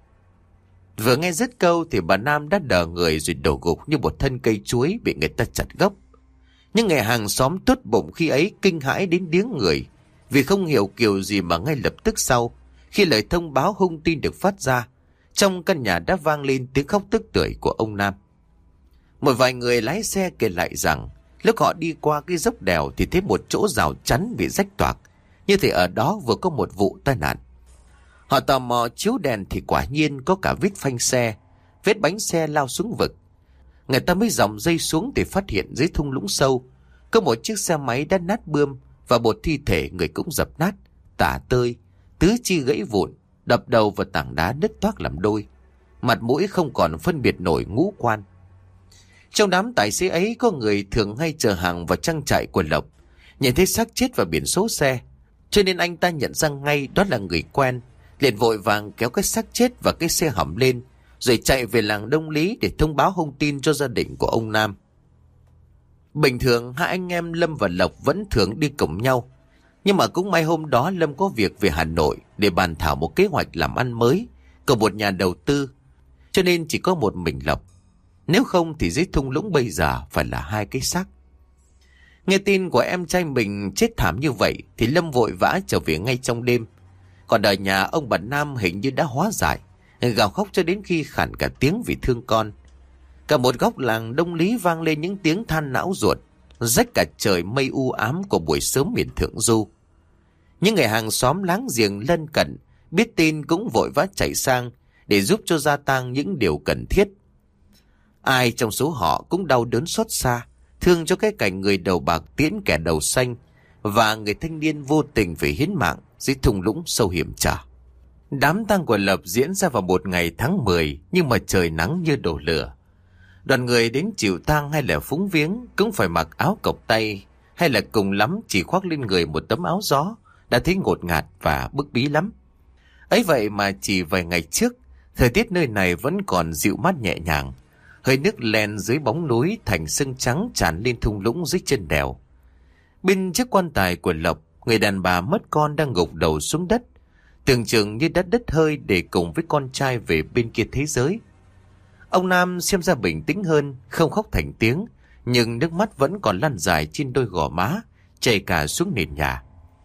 Vừa nghe dứt câu thì bà Nam đã đờ người rồi đổ gục như một thân cây chuối bị người ta chặt gốc. Nhưng người hàng xóm tốt bụng khi ấy kinh hãi đến điếng người, vì không hiểu kiểu gì mà ngay lập tức sau, khi lời thông báo hung tin được phát ra, trong căn nhà đã vang lên tiếng khóc tức tưởi của ông Nam. Một vài người lái xe kể lại rằng lúc họ đi qua cái dốc đèo thì thấy một chỗ rào chắn bị rách toạc, như thể ở đó vừa có một vụ tai nạn. Họ tò mò chiếu đèn thì quả nhiên có cả vết phanh xe, vết bánh xe lao xuống vực. Người ta mới dòng dây xuống thì phát hiện dưới thung lũng sâu có một chiếc xe máy đã nát bươm, và một thi thể người cũng dập nát, tả tơi, tứ chi gãy vụn, đập đầu vào tảng đá nứt toác làm đôi, mặt mũi không còn phân biệt nổi ngũ quan. Trong đám tài xế ấy có người thường hay chở hàng vào trang trại của Lộc, nhìn thấy xác chết và biển số xe, cho nên anh ta nhận ra ngay đó là người quen, liền vội vàng kéo cái xác chết và cái xe hỏng lên, rồi chạy về làng Đông Lý để thông báo hung tin cho gia đình của ông Nam. Bình thường hai anh em Lâm và Lộc vẫn thường đi cùng nhau, nhưng mà cũng may hôm đó Lâm có việc về Hà Nội để bàn thảo một kế hoạch làm ăn mới của một nhà đầu tư, cho nên chỉ có một mình Lộc. Nếu không thì dưới thung lũng bây giờ phải là hai cái xác. Nghe tin của em trai mình chết thảm như vậy thì Lâm vội vã trở về ngay trong đêm. Còn ở nhà ông bà Nam hình như đã hóa giải, gào khóc cho đến khi khản cả tiếng vì thương con. Cả một góc làng Đông Lý vang lên những tiếng than não ruột, rách cả trời mây u ám của buổi sớm miền Thượng Du. Những người hàng xóm láng giềng lân cận biết tin cũng vội vã chạy sang để giúp cho gia tang những điều cần thiết. Ai trong số họ cũng đau đớn xót xa, thương cho cái cảnh người đầu bạc tiễn kẻ đầu xanh và người thanh niên vô tình phải hiến mạng dưới thung lũng sâu hiểm trở. Đám tang của Lập diễn ra vào một ngày tháng 10, nhưng mà trời nắng như đổ lửa. Đoàn người đến chịu tang hay là phúng viếng cũng phải mặc áo cộc tay, hay là cùng lắm chỉ khoác lên người một tấm áo gió, đã thấy ngột ngạt và bức bí lắm. Ấy vậy mà chỉ vài ngày trước, thời tiết nơi này vẫn còn dịu mát nhẹ nhàng. Hơi nước len dưới bóng núi thành sương trắng tràn lên thung lũng dưới chân đèo. Bên chiếc quan tài của Lộc, người đàn bà mất con đang gục đầu xuống đất, tưởng chừng như đã đứt hơi để cùng với con trai về bên kia thế giới. Ông Nam xem ra bình tĩnh hơn, không khóc thành tiếng, nhưng nước mắt vẫn còn lăn dài trên đôi gò má, chảy cả xuống nền nhà.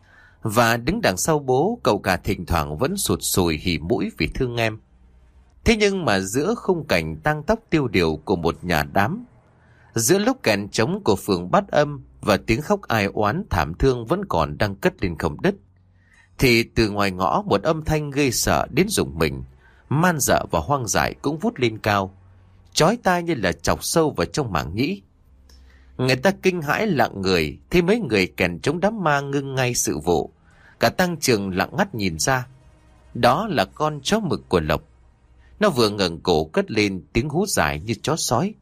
Và đứng đằng sau bố, cậu cả thỉnh thoảng vẫn sụt sùi hỉ mũi vì thương em. Thế nhưng mà giữa khung cảnh tang tóc tiêu điều của một nhà đám, giữa lúc kèn trống của phường Bát Âm và tiếng khóc ai oán thảm thương vẫn còn đang cất lên không đứt, thì từ ngoài ngõ một âm thanh gây sợ đến rùng mình, man dợ và hoang dại cũng vút lên cao, chói tai như là chọc sâu vào trong màng nhĩ. Người ta kinh hãi lặng người, thấy mấy người kèn trống đám ma ngưng ngay sự vụ. Cả tang trường lặng ngắt nhìn ra. Đó là con chó mực của Lộc. Nó vừa ngẩng cổ cất lên tiếng hú dài như chó sói.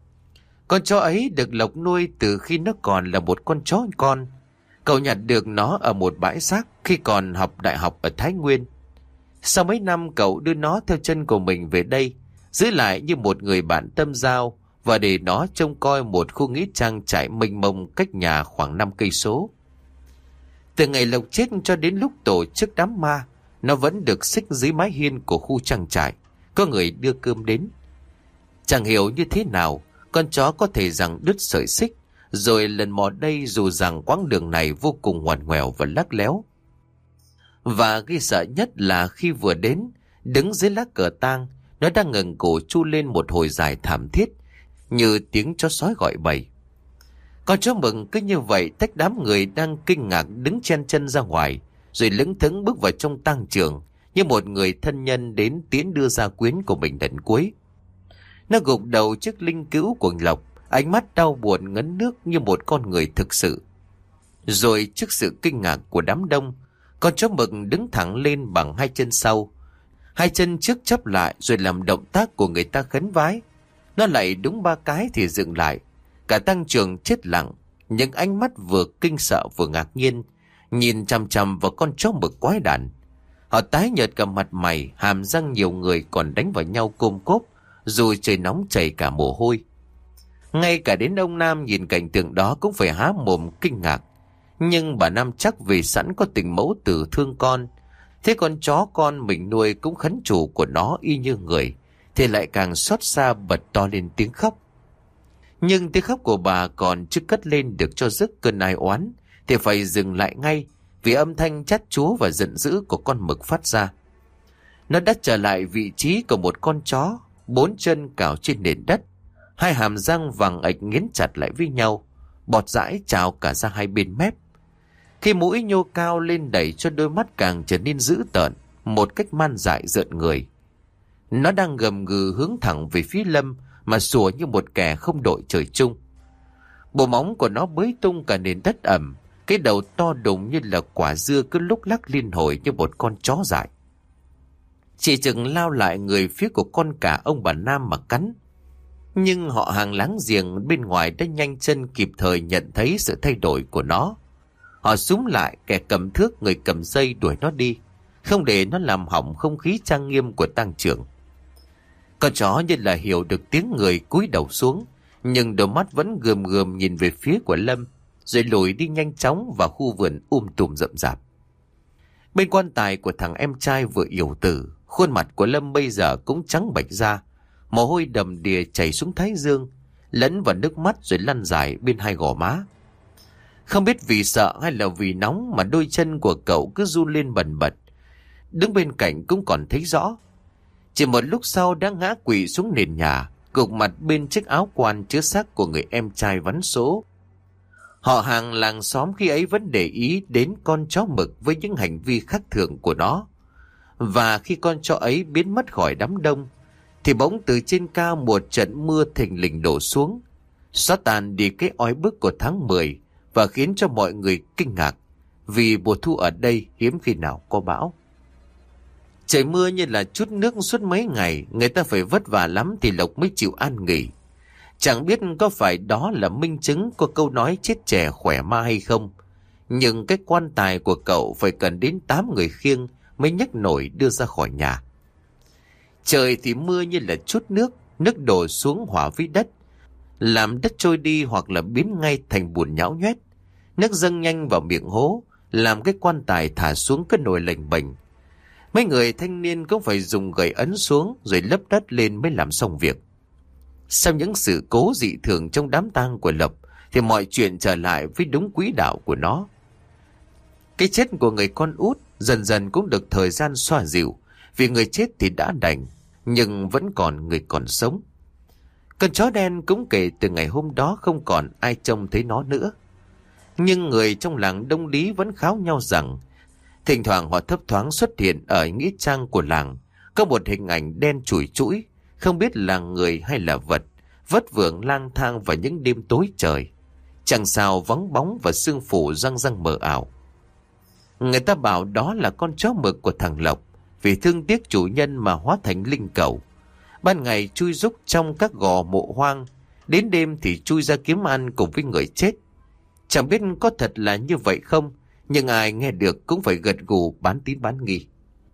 Con chó ấy được Lộc nuôi từ khi nó còn là một con chó con. Cậu nhặt được nó ở một bãi rác khi còn học đại học ở Thái Nguyên. Sau mấy năm cậu đưa nó theo chân của mình về đây, giữ lại như một người bạn tâm giao và để nó trông coi một khu nghĩa trang trại mênh mông cách nhà khoảng 5 cây số. Từ ngày Lộc chết cho đến lúc tổ chức đám ma, nó vẫn được xích dưới mái hiên của khu trang trại, có người đưa cơm đến. Chẳng hiểu như thế nào, con chó có thể rằng đứt sợi xích, rồi lần mò đây dù rằng quãng đường này vô cùng ngoằn ngoèo và lắc léo. Và gây sợ nhất là khi vừa đến, đứng dưới lá cờ tang, nó đang ngẩng cổ chu lên một hồi dài thảm thiết, như tiếng chó sói gọi bầy. Con chó mừng cứ như vậy tách đám người đang kinh ngạc đứng chen chân ra ngoài, rồi lững thững bước vào trong tang trường như một người thân nhân đến tiễn đưa gia quyến của mình lần cuối. Nó gục đầu trước linh cữu của Lộc, ánh mắt đau buồn ngấn nước như một con người thực sự. Rồi trước sự kinh ngạc của đám đông, con chó mực đứng thẳng lên bằng hai chân sau, hai chân trước chắp lại rồi làm động tác của người ta khấn vái. Nó lại đúng 3 cái thì dừng lại. Cả tang trường chết lặng, những ánh mắt vừa kinh sợ vừa ngạc nhiên nhìn chằm chằm vào con chó mực quái đản. Họ tái nhợt cả mặt mày, hàm răng nhiều người còn đánh vào nhau côm cốp, rồi trời nóng chảy cả mồ hôi. Ngay cả đến ông Nam nhìn cảnh tượng đó cũng phải há mồm kinh ngạc. Nhưng bà Nam chắc vì sẵn có tình mẫu tử thương con, thế con chó con mình nuôi cũng khấn chủ của nó y như người, thì lại càng xót xa bật to lên tiếng khóc. Nhưng tiếng khóc của bà còn chưa cất lên được cho dứt cơn ai oán thì phải dừng lại ngay, vì âm thanh chát chúa và giận dữ của con mực phát ra. Nó đã trở lại vị trí của một con chó, 4 chân cào trên nền đất, hai hàm răng vàng ạch nghiến chặt lại với nhau, bọt dãi trào cả ra hai bên mép. Khi mũi nhô cao lên đẩy cho đôi mắt càng trở nên dữ tợn, một cách man dại rợn người. Nó đang gầm gừ hướng thẳng về phía Lâm mà sủa như một kẻ không đội trời chung. Bộ móng của nó bới tung cả nền đất ẩm, cái đầu to đùng như là quả dưa cứ lúc lắc liên hồi như một con chó dại. Chỉ chừng lao lại người phía của con cả ông bà Nam mà cắn. Nhưng họ hàng láng giềng bên ngoài đã nhanh chân kịp thời nhận thấy sự thay đổi của nó. Họ xúm lại, kẻ cầm thước người cầm dây đuổi nó đi, không để nó làm hỏng không khí trang nghiêm của tang trường. Con chó như là hiểu được tiếng người cúi đầu xuống, nhưng đôi mắt vẫn gườm gườm nhìn về phía của Lâm, rồi lùi đi nhanh chóng vào khu vườn tùm rậm rạp. Bên quan tài của thằng em trai vừa yểu tử, khuôn mặt của Lâm bây giờ cũng trắng bệch ra, mồ hôi đầm đìa chảy xuống thái dương, lẫn vào nước mắt rồi lăn dài bên hai gò má. Không biết vì sợ hay là vì nóng mà đôi chân của cậu cứ run lên bần bật. Đứng bên cạnh cũng còn thấy rõ. Chỉ một lúc sau đã ngã quỵ xuống nền nhà, gục mặt bên chiếc áo quan chứa xác của người em trai vắn số. Họ hàng làng xóm khi ấy vẫn để ý đến con chó mực với những hành vi khác thường của nó. Và khi con chó ấy biến mất khỏi đám đông, thì bỗng từ trên cao một trận mưa thình lình đổ xuống, xóa tan đi cái oi bức của tháng 10 và khiến cho mọi người kinh ngạc, vì mùa thu ở đây hiếm khi nào có bão. Trời mưa như là chút nước suốt mấy ngày, người ta phải vất vả lắm thì Lộc mới chịu an nghỉ. Chẳng biết có phải đó là minh chứng của câu nói chết trẻ khỏe ma hay không, nhưng cái quan tài của cậu phải cần đến 8 người khiêng mới nhấc nổi đưa ra khỏi nhà. Trời thì mưa như là chút nước đổ xuống hòa với đất, làm đất trôi đi hoặc là biến ngay thành bùn nhão nhoét. Nước dâng nhanh vào miệng hố, làm cái quan tài thả xuống cái nồi lềnh bềnh. Mấy người thanh niên cũng phải dùng gậy ấn xuống rồi lấp đất lên mới làm xong việc. Sau những sự cố dị thường trong đám tang của Lộc thì mọi chuyện trở lại với đúng quỹ đạo của nó. Cái chết của người con út dần dần cũng được thời gian xoa dịu, vì người chết thì đã đành, nhưng vẫn còn người còn sống. Con chó đen cũng kể từ ngày hôm đó không còn ai trông thấy nó nữa. Nhưng người trong làng Đông Lý vẫn kháo nhau rằng thỉnh thoảng họ thấp thoáng xuất hiện ở nghĩa trang của làng, có một hình ảnh đen chùi chũi, không biết là người hay là vật, vất vưởng lang thang vào những đêm tối trời. Chẳng sao vắng bóng và sương phủ răng răng mờ ảo. Người ta bảo đó là con chó mực của thằng Lộc, vì thương tiếc chủ nhân mà hóa thành linh cẩu. Ban ngày chui rúc trong các gò mộ hoang, đến đêm thì chui ra kiếm ăn cùng với người chết. Chẳng biết có thật là như vậy không, nhưng ai nghe được cũng phải gật gù bán tín bán nghi.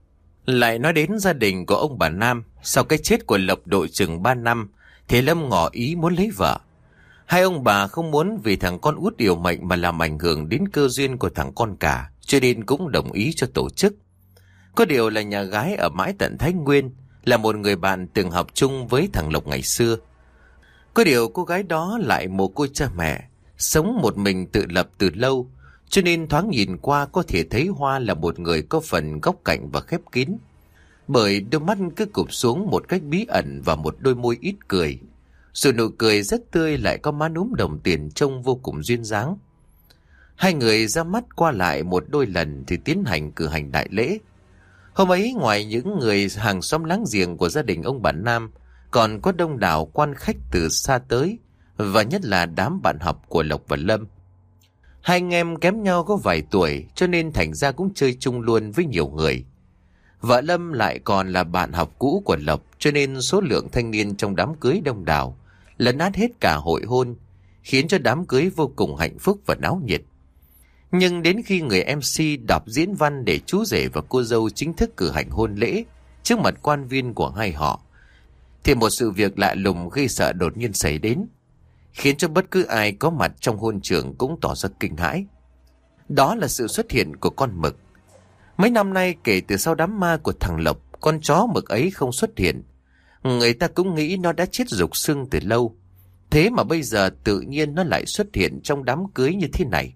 Lại nói đến gia đình của ông bà Nam, sau cái chết của Lộc độ chừng 3 năm, thì Lâm ngỏ ý muốn lấy vợ. Hai ông bà không muốn vì thằng con út điều mệnh mà làm ảnh hưởng đến cơ duyên của thằng con cả, cho nên cũng đồng ý cho tổ chức. Có điều là nhà gái ở mãi tận Thái Nguyên, là một người bạn từng học chung với thằng Lộc ngày xưa. Có điều cô gái đó lại mồ côi cha mẹ, sống một mình tự lập từ lâu, cho nên thoáng nhìn qua có thể thấy Hoa là một người có phần góc cạnh và khép kín. Bởi đôi mắt cứ cụp xuống một cách bí ẩn và một đôi môi ít cười. Rồi nụ cười rất tươi lại có má núm đồng tiền trông vô cùng duyên dáng. Hai người ra mắt qua lại một đôi lần thì tiến hành cử hành đại lễ. Hôm ấy ngoài những người hàng xóm láng giềng của gia đình ông bà Nam, còn có đông đảo quan khách từ xa tới, và nhất là đám bạn học của Lộc và Lâm. Hai anh em kém nhau có vài tuổi, cho nên thành ra cũng chơi chung luôn với nhiều người. Vợ Lâm lại còn là bạn học cũ của Lộc, cho nên số lượng thanh niên trong đám cưới đông đảo, lấn át hết cả hội hôn, khiến cho đám cưới vô cùng hạnh phúc và náo nhiệt. Nhưng đến khi người MC đọc diễn văn để chú rể và cô dâu chính thức cử hành hôn lễ trước mặt quan viên của hai họ, thì một sự việc lạ lùng gây sợ đột nhiên xảy đến, khiến cho bất cứ ai có mặt trong hôn trường cũng tỏ ra kinh hãi. Đó là sự xuất hiện của con mực. Mấy năm nay kể từ sau đám ma của thằng Lộc, con chó mực ấy không xuất hiện. Người ta cũng nghĩ nó đã chết rục xương từ lâu. Thế mà bây giờ tự nhiên nó lại xuất hiện trong đám cưới như thế này.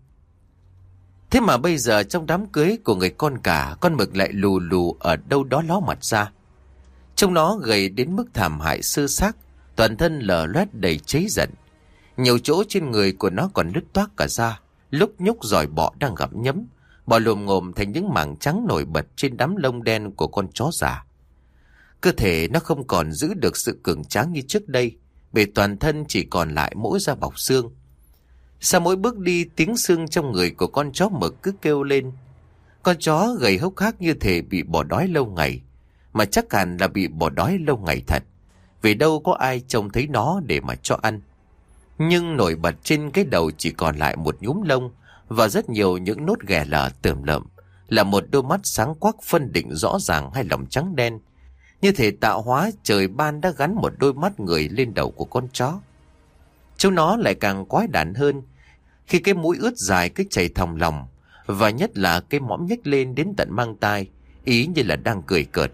Thế mà bây giờ trong đám cưới của người con cả, con mực lại lù lù ở đâu đó ló mặt ra. Trông nó gầy đến mức thảm hại sơ xác, toàn thân lở loét đầy cháy giận. Nhiều chỗ trên người của nó còn nứt toác cả da, lúc nhúc giòi bọ đang gặm nhấm, bò lồm ngồm thành những mảng trắng nổi bật trên đám lông đen của con chó già. Cơ thể nó không còn giữ được sự cường tráng như trước đây, bề toàn thân chỉ còn lại mỗi da bọc xương. Sau mỗi bước đi, tiếng xương trong người của con chó mực cứ kêu lên. Con chó gầy hốc hác như thể bị bỏ đói lâu ngày, mà chắc hẳn là bị bỏ đói lâu ngày thật, vì đâu có ai trông thấy nó để mà cho ăn. Nhưng nổi bật trên cái đầu chỉ còn lại một nhúm lông và rất nhiều những nốt ghẻ lở tởm lợm, là một đôi mắt sáng quắc phân định rõ ràng hai lòng trắng đen, như thể tạo hóa trời ban đã gắn một đôi mắt người lên đầu của con chó. Trông nó lại càng quái đản hơn khi cái mũi ướt dài cứ chảy thòng lòng, và nhất là cái mõm nhếch lên đến tận mang tai, ý như là đang cười cợt.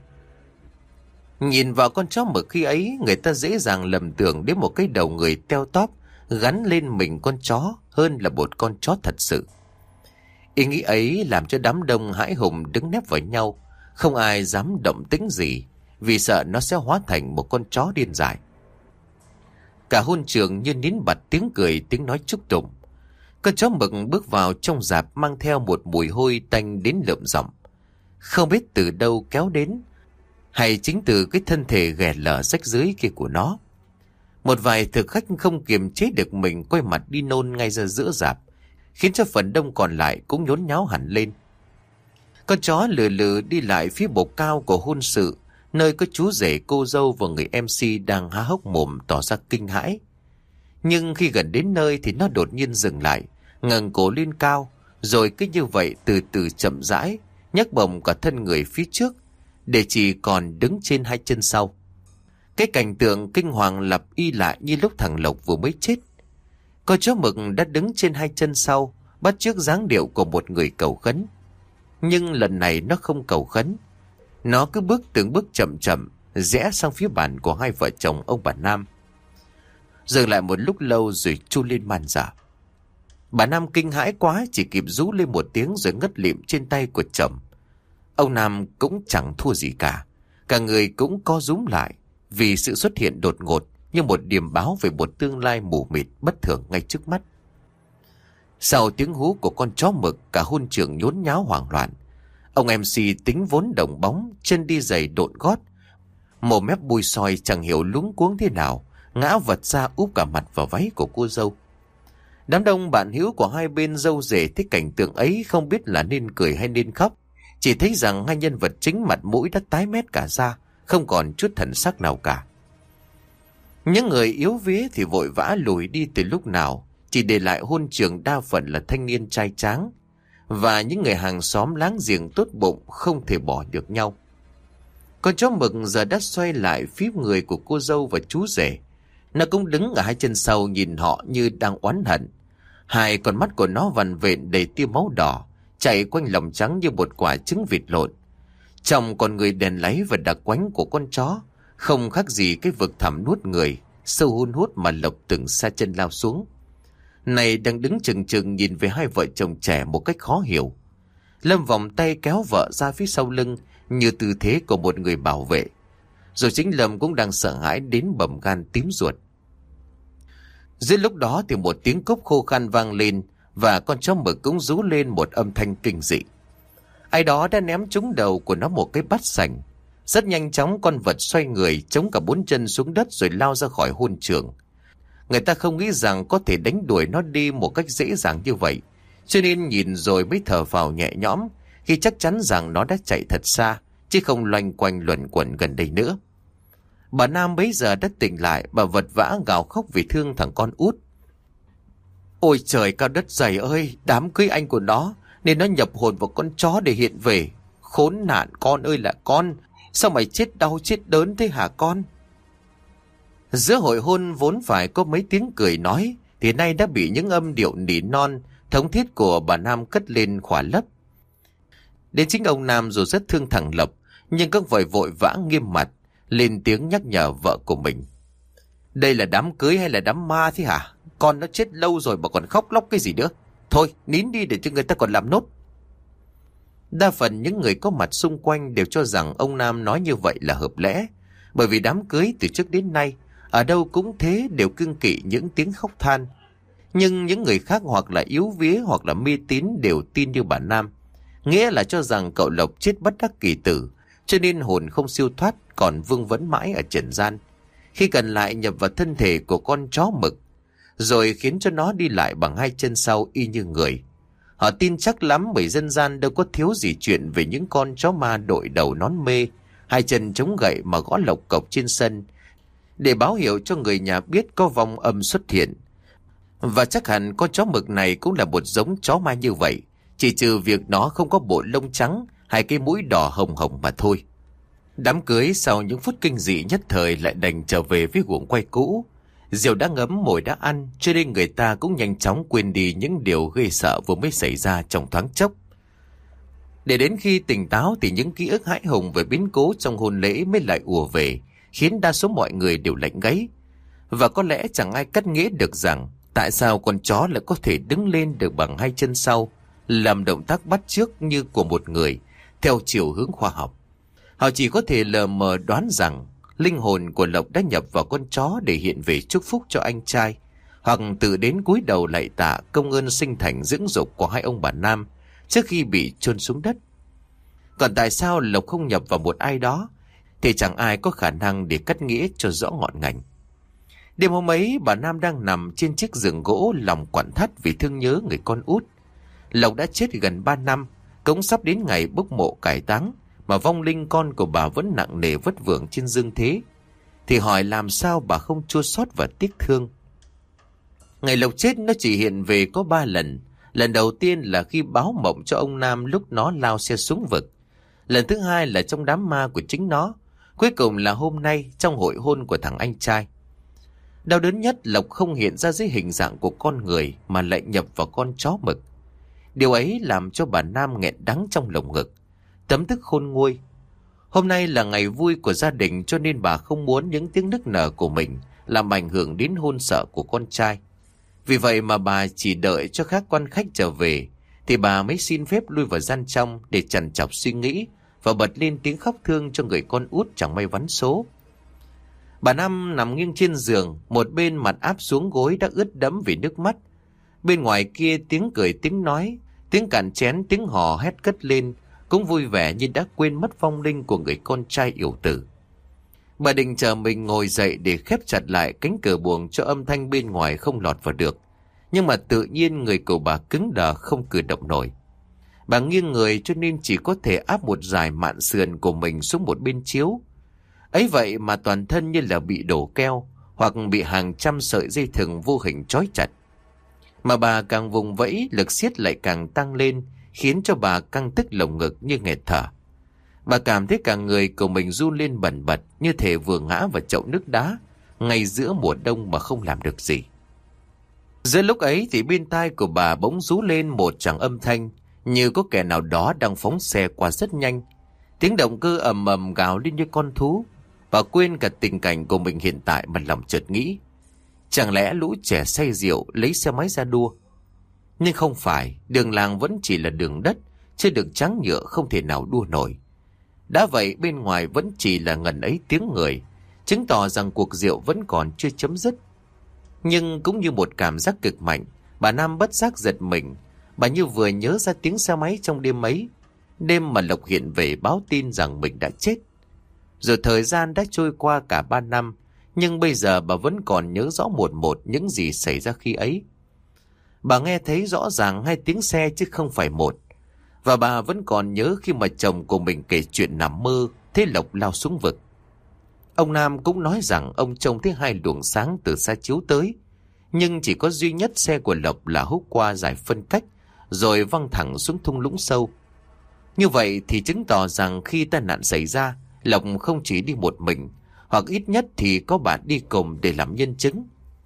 Nhìn vào con chó mực khi ấy, người ta dễ dàng lầm tưởng đến một cái đầu người teo tóp gắn lên mình con chó, hơn là một con chó thật sự. Ý nghĩ ấy làm cho đám đông hãi hùng đứng nép vào nhau, không ai dám động tĩnh gì, vì sợ nó sẽ hóa thành một con chó điên dại. Cả hôn trường như nín bặt tiếng cười, tiếng nói chúc tụng. Con chó mực bước vào trong rạp mang theo một mùi hôi tanh đến lợm giọng, không biết từ đâu kéo đến, hay chính từ cái thân thể ghẻ lở rách rưới kia của nó. Một vài thực khách không kiềm chế được mình quay mặt đi nôn ngay ra giữa rạp, khiến cho phần đông còn lại cũng nhốn nháo hẳn lên. Con chó lừ lừ đi lại phía bục cao của hôn sự, nơi có chú rể, cô dâu và người MC đang há hốc mồm tỏ ra kinh hãi. Nhưng khi gần đến nơi thì nó đột nhiên dừng lại, ngẩng cổ lên cao, rồi cứ như vậy từ từ chậm rãi nhấc bổng cả thân người phía trước, để chỉ còn đứng trên hai chân sau. Cái cảnh tượng kinh hoàng lặp y lại như lúc thằng Lộc vừa mới chết. Con chó mực đã đứng trên hai chân sau, bắt chước dáng điệu của một người cầu khấn. Nhưng lần này nó không cầu khấn. Nó cứ bước từng bước chậm chậm, rẽ sang phía bàn của hai vợ chồng ông bà Nam. Dừng lại một lúc lâu rồi chu lên man dợ. Bà Nam kinh hãi quá, chỉ kịp rú lên một tiếng rồi ngất lịm trên tay của chồng. Ông Nam cũng chẳng thua gì cả. Cả người cũng co rúm lại, vì sự xuất hiện đột ngột như một điềm báo về một tương lai mù mịt bất thường ngay trước mắt. Sau tiếng hú của con chó mực, cả hôn trường nhốn nháo hoảng loạn. Ông MC tính vốn đồng bóng, chân đi giày độn gót, mồm mép bùi soi chẳng hiểu luống cuống thế nào, ngã vật ra úp cả mặt vào váy của cô dâu. Đám đông bạn hữu của hai bên dâu rể thấy cảnh tượng ấy không biết là nên cười hay nên khóc. Chỉ thấy rằng hai nhân vật chính mặt mũi đã tái mét cả ra, không còn chút thần sắc nào cả. Những người yếu vía thì vội vã lùi đi từ lúc nào, chỉ để lại hôn trường đa phần là thanh niên trai tráng, và những người hàng xóm láng giềng tốt bụng không thể bỏ được nhau. Con chó mực giờ đã xoay lại phía người của cô dâu và chú rể. Nó cũng đứng ở hai chân sau nhìn họ như đang oán hận. Hai con mắt của nó vằn vện đầy tia máu đỏ, chạy quanh lòng trắng như một quả trứng vịt lộn. Trong con người đèn láy và đặc quánh của con chó, không khác gì cái vực thẳm nuốt người, sâu hun hút mà Lộc từng sa chân lao xuống. Này đang đứng chừng chừng nhìn về hai vợ chồng trẻ một cách khó hiểu. Lâm vòng tay kéo vợ ra phía sau lưng như tư thế của một người bảo vệ. Rồi chính Lâm cũng đang sợ hãi đến bầm gan tím ruột. Dưới lúc đó thì một tiếng cốc khô khan vang lên, và con chó mực cũng rú lên một âm thanh kinh dị. Ai đó đã ném trúng đầu của nó một cái bát sành. Rất nhanh chóng con vật xoay người, chống cả bốn chân xuống đất rồi lao ra khỏi hôn trường. Người ta không nghĩ rằng có thể đánh đuổi nó đi một cách dễ dàng như vậy, cho nên nhìn rồi mới thở phào nhẹ nhõm khi chắc chắn rằng nó đã chạy thật xa, chứ không loanh quanh luẩn quẩn gần đây nữa. Bà Nam bấy giờ đã tỉnh lại, bà vật vã gào khóc vì thương thằng con út. Ôi trời cao đất dày ơi, đám cưới anh của nó nên nó nhập hồn vào con chó để hiện về. Khốn nạn con ơi là con, sao mày chết đau chết đớn thế hả con? Giữa hội hôn vốn phải có mấy tiếng cười nói, thì nay đã bị những âm điệu nỉ non thống thiết của bà Nam cất lên khỏa lấp. Đến chính ông Nam dù rất thương thằng Lộc, nhưng cũng vội vội vã nghiêm mặt lên tiếng nhắc nhở vợ của mình. Đây là đám cưới hay là đám ma thế hả? Con nó chết lâu rồi mà còn khóc lóc cái gì nữa? Thôi nín đi để cho người ta còn làm nốt. Đa phần những người có mặt xung quanh đều cho rằng ông Nam nói như vậy là hợp lẽ, bởi vì đám cưới từ trước đến nay ở đâu cũng thế, đều kiêng kỵ những tiếng khóc than. Nhưng những người khác hoặc là yếu vía hoặc là mê tín đều tin như bà Nam, nghĩa là cho rằng cậu Lộc chết bất đắc kỳ tử, cho nên hồn không siêu thoát, còn vương vấn mãi ở trần gian. Khi cần lại nhập vào thân thể của con chó mực, rồi khiến cho nó đi lại bằng hai chân sau y như người. Họ tin chắc lắm, bởi dân gian đâu có thiếu gì chuyện về những con chó ma đội đầu nón mê, hai chân chống gậy mà gõ lộc cộc trên sân, để báo hiệu cho người nhà biết có vong âm xuất hiện. Và chắc hẳn con chó mực này cũng là một giống chó ma như vậy, chỉ trừ việc nó không có bộ lông trắng hay cái mũi đỏ hồng hồng mà thôi. Đám cưới sau những phút kinh dị nhất thời lại đành trở về với guồng quay cũ. Rượu đã ngấm, mồi đã ăn, cho nên người ta cũng nhanh chóng quên đi những điều gây sợ vừa mới xảy ra trong thoáng chốc. Để đến khi tỉnh táo thì những ký ức hãi hùng về biến cố trong hôn lễ mới lại ùa về, khiến đa số mọi người đều lạnh gáy. Và có lẽ chẳng ai cắt nghĩa được rằng Tại sao con chó lại có thể đứng lên được bằng hai chân sau, làm động tác bắt chước như của một người, theo chiều hướng khoa học? Họ chỉ có thể lờ mờ đoán rằng linh hồn của Lộc đã nhập vào con chó để hiện về chúc phúc cho anh trai, hoặc tự đến cúi đầu lạy tạ công ơn sinh thành dưỡng dục của hai ông bà Nam trước khi bị chôn xuống đất. Còn tại sao Lộc không nhập vào một ai đó thì chẳng ai có khả năng để cắt nghĩa cho rõ ngọn ngành. Đêm hôm ấy, bà Nam đang nằm trên chiếc giường gỗ lòng quặn thắt vì thương nhớ người con út. Lộc đã chết gần 3 năm, cũng sắp đến ngày bốc mộ cải táng, mà vong linh con của bà vẫn nặng nề vất vưởng trên dương thế. Thì hỏi làm sao bà không chua xót và tiếc thương. Ngày Lộc chết nó chỉ hiện về có 3 lần. Lần đầu tiên là khi báo mộng cho ông Nam lúc nó lao xe xuống vực. Lần thứ hai là trong đám ma của chính nó. Cuối cùng là hôm nay trong hội hôn của thằng anh trai. Đau đớn nhất, Lộc không hiện ra dưới hình dạng của con người mà lại nhập vào con chó mực. Điều ấy làm cho bà Nam nghẹn đắng trong lồng ngực, tấm tức khôn nguôi. Hôm nay là ngày vui của gia đình, cho nên bà không muốn những tiếng nức nở của mình làm ảnh hưởng đến hôn sự của con trai. Vì vậy mà bà chỉ đợi cho các quan khách trở về thì bà mới xin phép lui vào gian trong để trằn trọc suy nghĩ và bật lên tiếng khóc thương cho người con út chẳng may vắn số. Bà Năm nằm nghiêng trên giường, một bên mặt áp xuống gối đã ướt đẫm vì nước mắt. Bên ngoài kia tiếng cười tiếng nói, tiếng cạn chén, tiếng hò hét cất lên, cũng vui vẻ như đã quên mất vong linh của người con trai yểu tử. Bà định chờ mình ngồi dậy để khép chặt lại cánh cửa buồng cho âm thanh bên ngoài không lọt vào được. Nhưng mà tự nhiên người của bà cứng đờ không cử động nổi. Bà nghiêng người cho nên chỉ có thể áp một dải mạn sườn của mình xuống một bên chiếu. Ấy vậy mà toàn thân như là bị đổ keo hoặc bị hàng trăm sợi dây thừng vô hình trói chặt. Mà bà càng vùng vẫy, lực siết lại càng tăng lên, khiến cho bà căng tức lồng ngực như nghẹt thở. Bà cảm thấy cả người của mình run lên bần bật, như thể vừa ngã vào chậu nước đá ngay giữa mùa đông mà không làm được gì. Giữa lúc ấy thì bên tai của bà bỗng rú lên một tràng âm thanh, như có kẻ nào đó đang phóng xe qua rất nhanh. Tiếng động cơ ầm ầm gào lên như con thú. Bà quên cả tình cảnh của mình hiện tại mà lòng chợt nghĩ, chẳng lẽ lũ trẻ say rượu lấy xe máy ra đua? Nhưng không phải, đường làng vẫn chỉ là đường đất, chứ đường trắng nhựa không thể nào đua nổi. Đã vậy bên ngoài vẫn chỉ là ngần ấy tiếng người, chứng tỏ rằng cuộc rượu vẫn còn chưa chấm dứt. Nhưng cũng như một cảm giác cực mạnh, bà Nam bất giác giật mình. Bà như vừa nhớ ra tiếng xe máy trong đêm ấy, đêm mà Lộc hiện về báo tin rằng mình đã chết. Rồi thời gian đã trôi qua cả 3 năm, nhưng bây giờ bà vẫn còn nhớ rõ một một những gì xảy ra khi ấy. Bà nghe thấy rõ ràng 2 tiếng xe chứ không phải một. Và bà vẫn còn nhớ khi mà chồng của mình kể chuyện nằm mơ thấy Lộc lao xuống vực. Ông Nam cũng nói rằng ông trông thấy 2 luồng sáng từ xa chiếu tới, nhưng chỉ có duy nhất xe của Lộc là húc qua giải phân cách rồi văng thẳng xuống thung lũng sâu. Như vậy thì chứng tỏ rằng khi tai nạn xảy ra, Lộc không chỉ đi một mình, hoặc ít nhất thì có bà đi cùng để làm nhân chứng.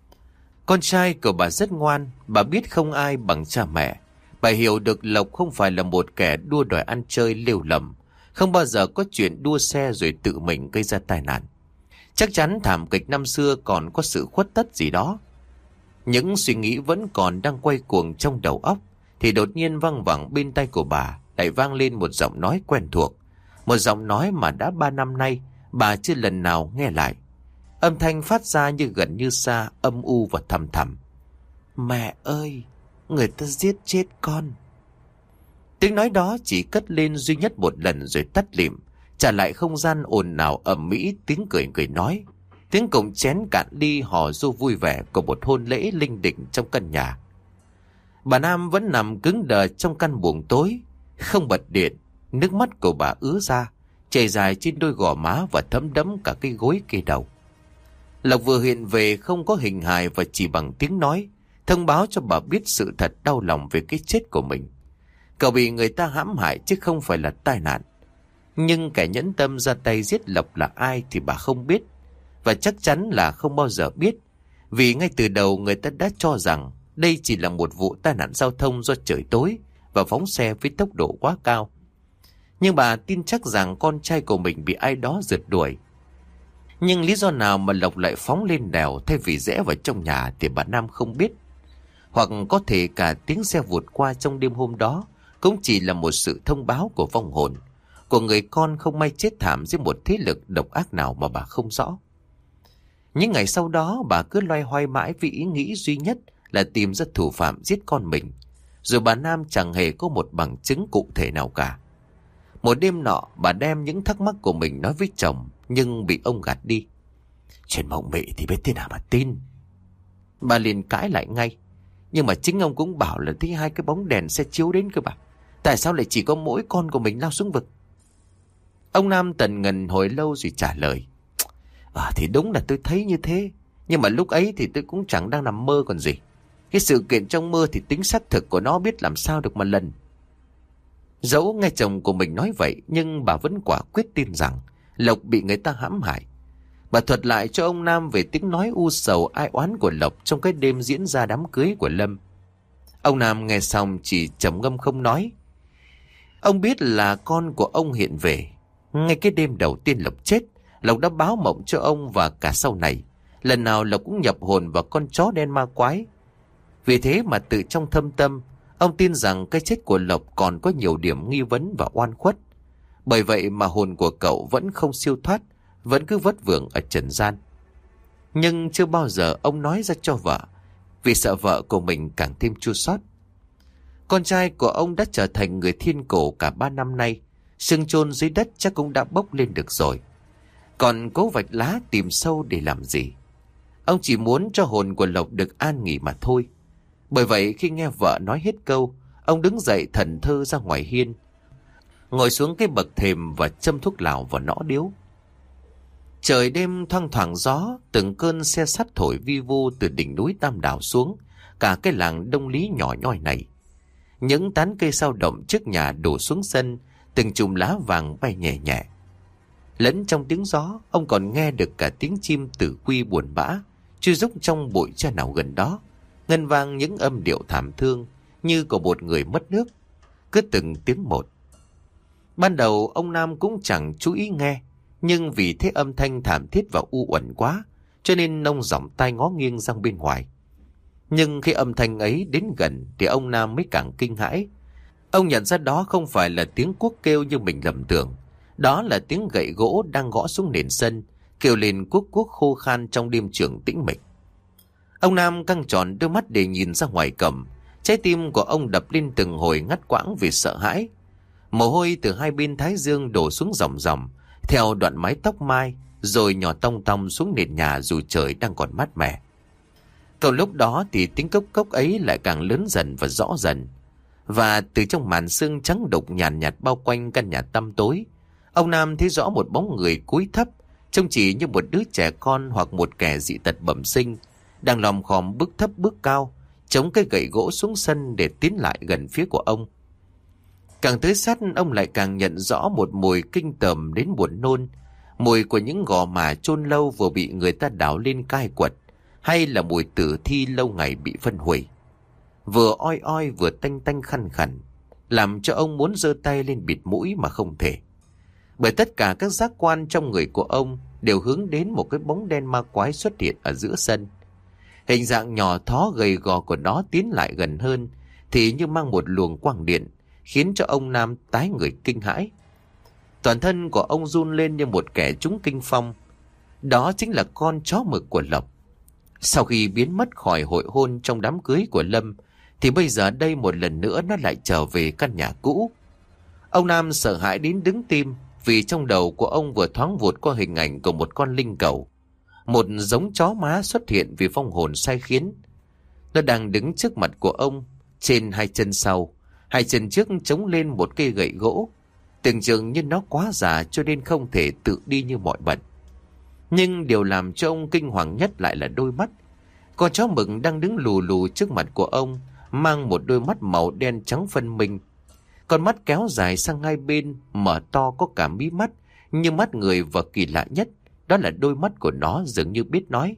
Con trai của bà rất ngoan, bà biết không ai bằng cha mẹ. Bà hiểu được Lộc không phải là một kẻ đua đòi ăn chơi lêu lầm, không bao giờ có chuyện đua xe rồi tự mình gây ra tai nạn. Chắc chắn thảm kịch năm xưa còn có sự khuất tất gì đó. Những suy nghĩ vẫn còn đang quay cuồng trong đầu óc, thì đột nhiên văng vẳng bên tai của bà lại vang lên một giọng nói quen thuộc. Một giọng nói mà đã 3 năm nay bà chưa lần nào nghe lại. Âm thanh phát ra như gần như xa, âm u và thầm thầm. Mẹ ơi, người ta giết chết con. Tiếng nói đó chỉ cất lên duy nhất một lần rồi tắt lịm, trả lại không gian ồn ào ầm ĩ tiếng cười người nói, tiếng cổng chén cạn ly hò ru vui vẻ của một hôn lễ linh đình trong căn nhà. Bà Nam vẫn nằm cứng đờ trong căn buồng tối, không bật điện. Nước mắt của bà ứa ra, chảy dài trên đôi gò má và thấm đẫm cả cái gối kê đầu. Lộc vừa hiện về không có hình hài và chỉ bằng tiếng nói, thông báo cho bà biết sự thật đau lòng về cái chết của mình. Cậu bị người ta hãm hại chứ không phải là tai nạn. Nhưng kẻ nhẫn tâm ra tay giết Lộc là ai thì bà không biết, và chắc chắn là không bao giờ biết, vì ngay từ đầu người ta đã cho rằng đây chỉ là một vụ tai nạn giao thông do trời tối và phóng xe với tốc độ quá cao. Nhưng bà tin chắc rằng con trai của mình bị ai đó rượt đuổi. Nhưng lý do nào mà Lộc lại phóng lên đèo thay vì rẽ vào trong nhà thì bà Nam không biết. hoặc có thể cả tiếng xe vụt qua trong đêm hôm đó cũng chỉ là một sự thông báo của vong hồn, của người con không may chết thảm dưới một thế lực độc ác nào mà bà không rõ. Những ngày sau đó bà cứ loay hoay mãi vì ý nghĩ duy nhất là tìm ra thủ phạm giết con mình, rồi bà Nam chẳng hề có một bằng chứng cụ thể nào cả. Một đêm nọ bà đem những thắc mắc của mình nói với chồng, nhưng bị ông gạt đi. Chuyện mộng mị thì biết thế nào mà tin. Bà liền cãi lại ngay. Nhưng mà chính ông cũng bảo là thấy hai cái bóng đèn xe chiếu đến cơ bà. Tại sao lại chỉ có mỗi con của mình lao xuống vực? Ông Nam tần ngần hồi lâu rồi trả lời. Thì đúng là tôi thấy như thế, nhưng mà lúc ấy thì tôi cũng chẳng đang nằm mơ còn gì. Cái sự kiện trong mơ thì tính xác thực của nó biết làm sao được mà lần. Dẫu nghe chồng của mình nói vậy, nhưng bà vẫn quả quyết tin rằng Lộc bị người ta hãm hại. Bà thuật lại cho ông Nam về tiếng nói u sầu ai oán của Lộc trong cái đêm diễn ra đám cưới của Lâm. Ông Nam nghe xong chỉ trầm ngâm không nói. Ông biết là con của ông hiện về. Ngay cái đêm đầu tiên Lộc chết, Lộc đã báo mộng cho ông, và cả sau này lần nào Lộc cũng nhập hồn vào con chó đen ma quái. Vì thế mà từ trong thâm tâm, ông tin rằng cái chết của Lộc còn có nhiều điểm nghi vấn và oan khuất. Bởi vậy mà hồn của cậu vẫn không siêu thoát, vẫn cứ vất vưởng ở trần gian. Nhưng chưa bao giờ ông nói ra cho vợ, vì sợ vợ của mình càng thêm chua xót. Con trai của ông đã trở thành người thiên cổ cả 3 năm nay, xương chôn dưới đất chắc cũng đã bốc lên được rồi. Còn cố vạch lá tìm sâu để làm gì? Ông chỉ muốn cho hồn của Lộc được an nghỉ mà thôi. Bởi vậy khi nghe vợ nói hết câu, ông đứng dậy thẫn thờ ra ngoài hiên, ngồi xuống cái bậc thềm và châm thuốc lào vào nõ điếu. Trời đêm thoang thoảng gió, từng cơn xe sắt thổi vi vu từ đỉnh núi Tam Đảo xuống cả cái làng Đông Lý nhỏ nhoi này. Những tán cây sao động trước nhà đổ xuống sân, từng chùm lá vàng bay nhẹ nhẹ. Lẫn trong tiếng gió, ông còn nghe được cả tiếng chim tử quy buồn bã chui rúc trong bụi tre nào gần đó, ngân vang những âm điệu thảm thương như của một người mất nước, cứ từng tiếng một. Ban đầu ông Nam cũng chẳng chú ý nghe, nhưng vì thế âm thanh thảm thiết và u uẩn quá, cho nên ông giỏng tai ngó nghiêng sang bên ngoài. Nhưng khi âm thanh ấy đến gần thì ông Nam mới càng kinh hãi. Ông nhận ra đó không phải là tiếng cuốc kêu như mình lầm tưởng. Đó là tiếng gậy gỗ đang gõ xuống nền sân, kêu lên cuốc cuốc khô khan trong đêm trường tĩnh mịch. Ông Nam căng tròn đôi mắt để nhìn ra ngoài cổng. Trái tim của ông đập lên từng hồi ngắt quãng vì sợ hãi. Mồ hôi từ hai bên thái dương đổ xuống ròng ròng theo đoạn mái tóc mai, rồi nhỏ tong tong xuống nền nhà dù trời đang còn mát mẻ. Còn lúc đó thì tiếng cốc cốc ấy lại càng lớn dần và rõ dần. Và từ trong màn sương trắng đục nhàn nhạt bao quanh căn nhà tăm tối, ông Nam thấy rõ một bóng người cúi thấp, trông chỉ như một đứa trẻ con hoặc một kẻ dị tật bẩm sinh, đang lòm khòm bước thấp bước cao, chống cái gậy gỗ xuống sân để tiến lại gần phía của ông. Càng tới sát, ông lại càng nhận rõ một mùi kinh tởm đến buồn nôn, mùi của những gò má chôn lâu vừa bị người ta đào lên cai quật, hay là mùi tử thi lâu ngày bị phân hủy. Vừa oi oi vừa tanh tanh khăn khẩn, làm cho ông muốn giơ tay lên bịt mũi mà không thể. Bởi tất cả các giác quan trong người của ông đều hướng đến một cái bóng đen ma quái xuất hiện ở giữa sân. Hình dạng nhỏ thó gầy gò của nó tiến lại gần hơn thì như mang một luồng quang điện, khiến cho ông Nam tái người kinh hãi. Toàn thân của ông run lên như một kẻ trúng kinh phong. Đó chính là con chó mực của Lộc. Sau khi biến mất khỏi hội hôn trong đám cưới của Lâm, thì bây giờ đây một lần nữa nó lại trở về căn nhà cũ. Ông Nam sợ hãi đến đứng tim, vì trong đầu của ông vừa thoáng vụt qua hình ảnh của một con linh cẩu, một giống chó má xuất hiện vì vong hồn sai khiến. Nó đang đứng trước mặt của ông, trên hai chân sau, hai chân trước chống lên một cây gậy gỗ, tưởng chừng như nó quá già cho nên không thể tự đi như mọi bận. Nhưng điều làm cho ông kinh hoàng nhất lại là đôi mắt. Con chó mực đang đứng lù lù trước mặt của ông, mang một đôi mắt màu đen trắng phân minh. Con mắt kéo dài sang hai bên, mở to có cả mí mắt, nhưng mắt người, và kỳ lạ nhất, đó là đôi mắt của nó dường như biết nói.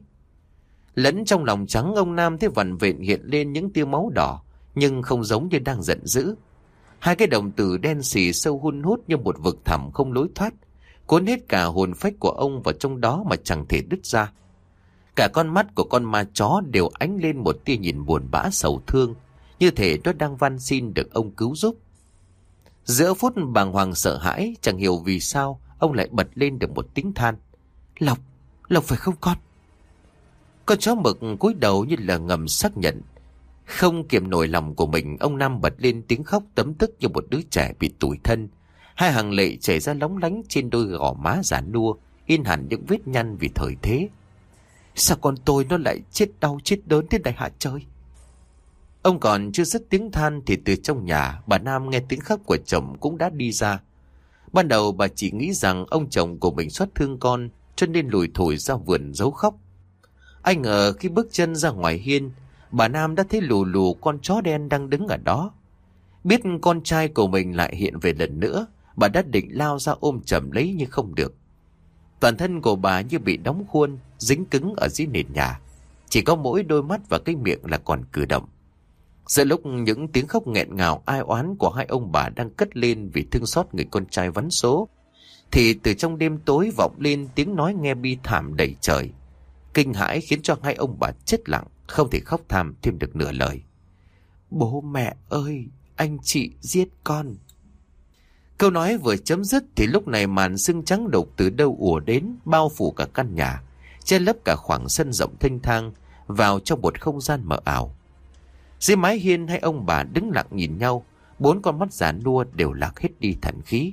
Lẫn trong lòng trắng, ông Nam thấy vằn vện hiện lên những tia máu đỏ, nhưng không giống như đang giận dữ. Hai cái đồng tử đen xì sâu hun hút như một vực thẳm không lối thoát, cuốn hết cả hồn phách của ông vào trong đó mà chẳng thể đứt ra. Cả con mắt của con ma chó đều ánh lên một tia nhìn buồn bã sầu thương, như thể nó đang van xin được ông cứu giúp. Giữa phút bàng hoàng sợ hãi, chẳng hiểu vì sao ông lại bật lên được một tiếng than. Lộc, Lộc phải không con? Con chó mực cúi đầu như là ngầm xác nhận. Không kiềm nổi lòng của mình, ông Nam bật lên tiếng khóc tấm tức như một đứa trẻ bị tủi thân. Hai hàng lệ chảy ra lóng lánh trên đôi gò má già nua, in hẳn những vết nhăn vì thời thế. Sao con tôi nó lại chết đau chết đớn thế này hả trời? Ông còn chưa dứt tiếng than thì từ trong nhà, bà Nam nghe tiếng khóc của chồng cũng đã đi ra. Ban đầu bà chỉ nghĩ rằng ông chồng của mình xót thương con, cho nên lủi thủi ra vườn giấu khóc. Ai ngờ khi bước chân ra ngoài hiên, bà Nam đã thấy lù lù con chó đen đang đứng ở đó. Biết con trai của mình lại hiện về lần nữa, bà đã định lao ra ôm chầm lấy nhưng không được. Toàn thân của bà như bị đóng khuôn, dính cứng ở dưới nền nhà. Chỉ có mỗi đôi mắt và cái miệng là còn cử động. Giữa lúc những tiếng khóc nghẹn ngào ai oán của hai ông bà đang cất lên vì thương xót người con trai vắn số, thì từ trong đêm tối vọng lên tiếng nói nghe bi thảm đầy trời. Kinh hãi khiến cho hai ông bà chết lặng, không thể khóc than thêm được nửa lời. Bố mẹ ơi, anh chị giết con. Câu nói vừa chấm dứt thì lúc này màn sương trắng đục từ đâu ùa đến, bao phủ cả căn nhà, che lấp cả khoảng sân rộng thênh thang vào trong một không gian mờ ảo. Dưới mái hiên hai ông bà đứng lặng nhìn nhau, bốn con mắt già nua đều lạc hết đi thần khí.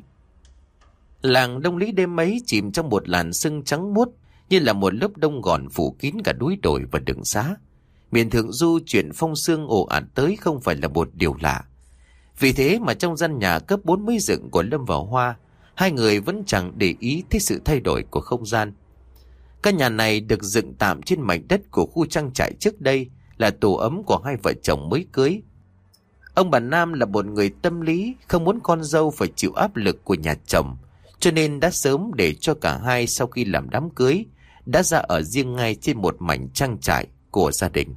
Làng Đông Lý đêm ấy chìm trong một làn sương trắng muốt, như là một lớp đông gòn phủ kín cả núi đồi và đường xá. Miền Thượng Du chuyện phong sương ồ ạt tới không phải là một điều lạ. Vì thế mà trong gian nhà cấp 4 mới dựng của Lâm và Hoa, hai người vẫn chẳng để ý thấy sự thay đổi của không gian. Căn nhà này được dựng tạm trên mảnh đất của khu trang trại trước đây, là tổ ấm của hai vợ chồng mới cưới. Ông bà Nam là một người tâm lý, không muốn con dâu phải chịu áp lực của nhà chồng, cho nên đã sớm để cho cả hai sau khi làm đám cưới đã ra ở riêng ngay trên một mảnh trang trại của gia đình.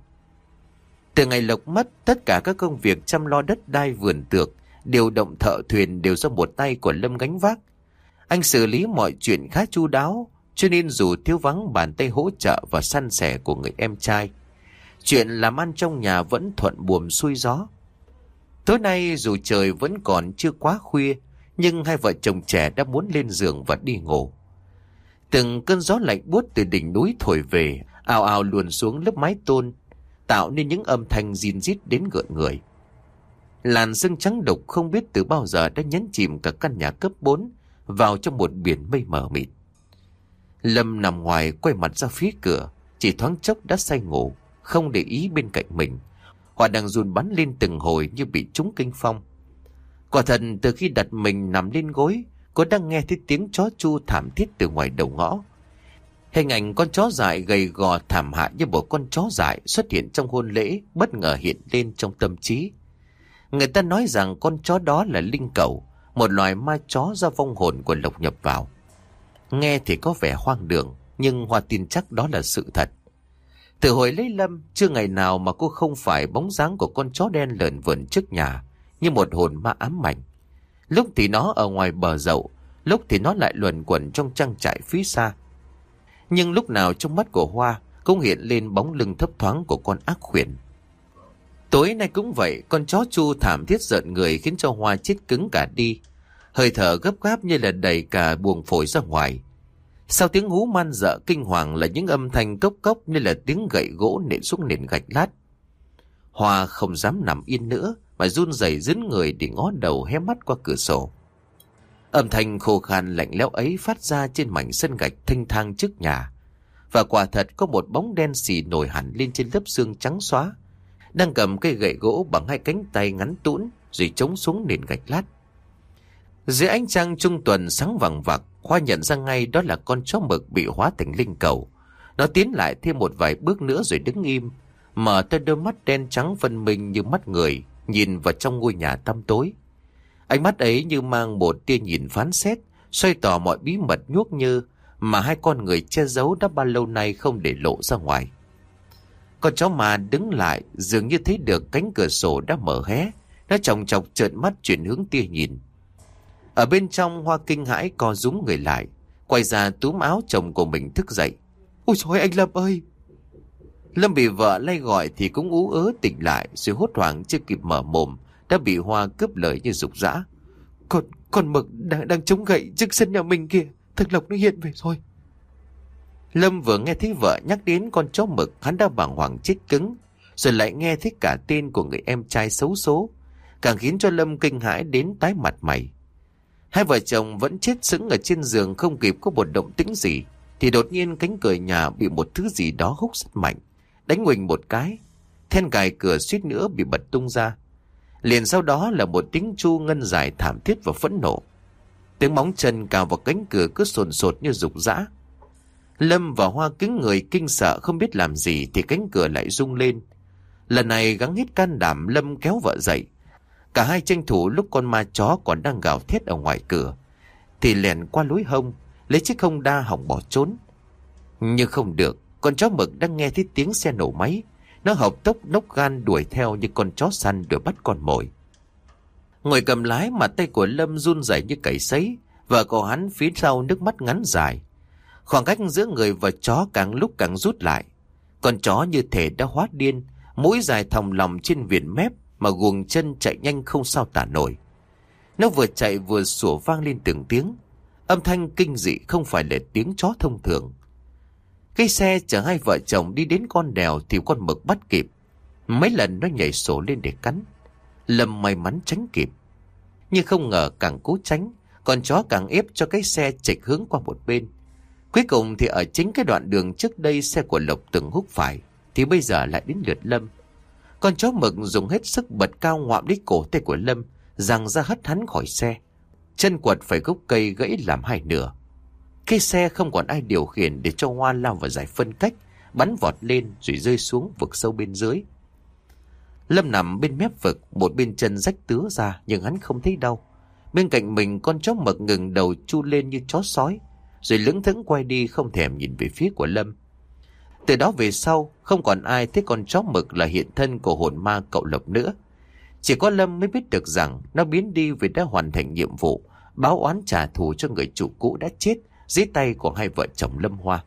Từ ngày Lộc mất, tất cả các công việc chăm lo đất đai vườn tược, điều động thợ thuyền đều do một tay của Lâm gánh vác. Anh xử lý mọi chuyện khá chu đáo, cho nên dù thiếu vắng bàn tay hỗ trợ và san sẻ của người em trai, chuyện làm ăn trong nhà vẫn thuận buồm xuôi gió. Tối nay dù trời vẫn còn chưa quá khuya, nhưng hai vợ chồng trẻ đã muốn lên giường và đi ngủ. Từng cơn gió lạnh buốt từ đỉnh núi thổi về, ào ào luồn xuống lớp mái tôn, tạo nên những âm thanh rin rít đến gợn người. Làn sương trắng đục không biết từ bao giờ đã nhấn chìm cả căn nhà cấp 4 vào trong một biển mây mờ mịt. Lâm nằm ngoài quay mặt ra phía cửa, chỉ thoáng chốc đã say ngủ, không để ý bên cạnh mình. Hoa đang run bắn lên từng hồi như bị trúng kinh phong. Quả thật từ khi đặt mình nằm lên gối, cô đang nghe thấy tiếng chó chu thảm thiết từ ngoài đầu ngõ. Hình ảnh con chó dại gầy gò thảm hại như một con chó dại xuất hiện trong hôn lễ bất ngờ hiện lên trong tâm trí. Người ta nói rằng con chó đó là linh cẩu, một loài ma chó do vong hồn của Lộc nhập vào. Nghe thì có vẻ hoang đường, nhưng Hoa tin chắc đó là sự thật. Từ hồi lấy Lâm, chưa ngày nào mà cô không phải bóng dáng của con chó đen lởn vởn trước nhà, như một hồn ma ám ảnh. Lúc thì nó ở ngoài bờ dậu, lúc thì nó lại luẩn quẩn trong trang trại phía xa. Nhưng lúc nào trong mắt của Hoa cũng hiện lên bóng lưng thấp thoáng của con ác khuyển. Tối nay cũng vậy, con chó chu thảm thiết rợn người khiến cho Hoa chết cứng cả đi. Hơi thở gấp gáp như là đẩy cả buồng phổi ra ngoài. Sau tiếng hú man dợ kinh hoàng là những âm thanh cốc cốc như là tiếng gậy gỗ nện xuống nền gạch lát. Hoa không dám nằm yên nữa mà run rẩy dướn người để ngó đầu hé mắt qua cửa sổ. Âm thanh khô khan lạnh lẽo ấy phát ra trên mảnh sân gạch thênh thang trước nhà. Và quả thật có một bóng đen xì nổi hẳn lên trên lớp xương trắng xóa, đang cầm cây gậy gỗ bằng hai cánh tay ngắn tũn rồi chống xuống nền gạch lát. Dưới ánh trăng trung tuần sáng vằng vặc, Hoa nhận ra ngay đó là con chó mực bị hóa thành linh cẩu. Nó tiến lại thêm một vài bước nữa rồi đứng im, mở to đôi mắt đen trắng phân minh như mắt người, nhìn vào trong ngôi nhà tăm tối. Ánh mắt ấy như mang một tia nhìn phán xét, xoay tỏ mọi bí mật nhuốc nhơ mà hai con người che giấu đã bao lâu nay không để lộ ra ngoài. Con chó mà đứng lại, dường như thấy được cánh cửa sổ đã mở hé, nó chòng chọc trợn mắt chuyển hướng tia nhìn. Ở bên trong, Hoa kinh hãi co rúm người lại, quay ra túm áo chồng của mình thức dậy. Ôi trời, anh Lâm ơi! Lâm bị vợ lay gọi thì cũng ú ớ tỉnh lại, rồi hốt hoảng chưa kịp mở mồm đã bị Hoa cướp lời như rục rã. Con Mực đang chống gậy trước sân nhà mình kìa, thằng Lộc nó hiện về rồi. Lâm vừa nghe thấy vợ nhắc đến con chó Mực, hắn đã bàng hoàng chết cứng, rồi lại nghe thấy cả tên của người em trai xấu số, càng khiến cho Lâm kinh hãi đến tái mặt mày. Hai vợ chồng vẫn chết sững ở trên giường, không kịp có một động tĩnh gì thì đột nhiên cánh cửa nhà bị một thứ gì đó húc rất mạnh, đánh nguỳnh một cái, then cài cửa suýt nữa bị bật tung ra. Liền sau đó là một tiếng chu ngân dài thảm thiết và phẫn nộ. Tiếng móng chân cào vào cánh cửa cứ sồn sột như rục rã. Lâm và Hoa cứng người kinh sợ không biết làm gì thì cánh cửa lại rung lên. Lần này gắng hết can đảm, Lâm kéo vợ dậy. Cả hai tranh thủ lúc con ma chó còn đang gào thét ở ngoài cửa thì lèn qua lối hông, lấy chiếc hông đa hỏng bỏ trốn. Nhưng không được, con chó Mực đang nghe thấy tiếng xe nổ máy. Nó hợp tốc nốc gan đuổi theo như con chó săn đuổi bắt con mồi. Ngồi cầm lái mà tay của Lâm run rẩy như cày sấy, và của hắn phía sau nước mắt ngắn dài. Khoảng cách giữa người và chó càng lúc càng rút lại. Con chó như thể đã hóa điên, mũi dài thòng lòng trên viền mép mà guồng chân chạy nhanh không sao tả nổi. Nó vừa chạy vừa sủa vang lên từng tiếng. Âm thanh kinh dị không phải là tiếng chó thông thường. Cái xe chở hai vợ chồng đi đến con đèo thì con Mực bắt kịp. Mấy lần nó nhảy sổ lên để cắn. Lâm may mắn tránh kịp. Nhưng không ngờ càng cố tránh, con chó càng ép cho cái xe chệch hướng qua một bên. Cuối cùng thì ở chính cái đoạn đường trước đây xe của Lộc từng húc phải thì bây giờ lại đến lượt Lâm. Con chó Mực dùng hết sức bật cao ngoạm lấy cổ tay của Lâm, giằng ra hất hắn khỏi xe. Chân quật phải gốc cây gãy làm hai nửa. Cái xe không còn ai điều khiển để cho Hoa lao vào giải phân cách, bắn vọt lên rồi rơi xuống vực sâu bên dưới. Lâm nằm bên mép vực, một bên chân rách tứa ra nhưng hắn không thấy đau. Bên cạnh mình con chó Mực ngừng đầu chu lên như chó sói, rồi lững thững quay đi không thèm nhìn về phía của Lâm. Từ đó về sau không còn ai thấy con chó Mực là hiện thân của hồn ma cậu Lộc nữa. Chỉ có Lâm mới biết được rằng nó biến đi vì đã hoàn thành nhiệm vụ báo oán trả thù cho người chủ cũ đã chết dưới tay của hai vợ chồng Lâm Hoa.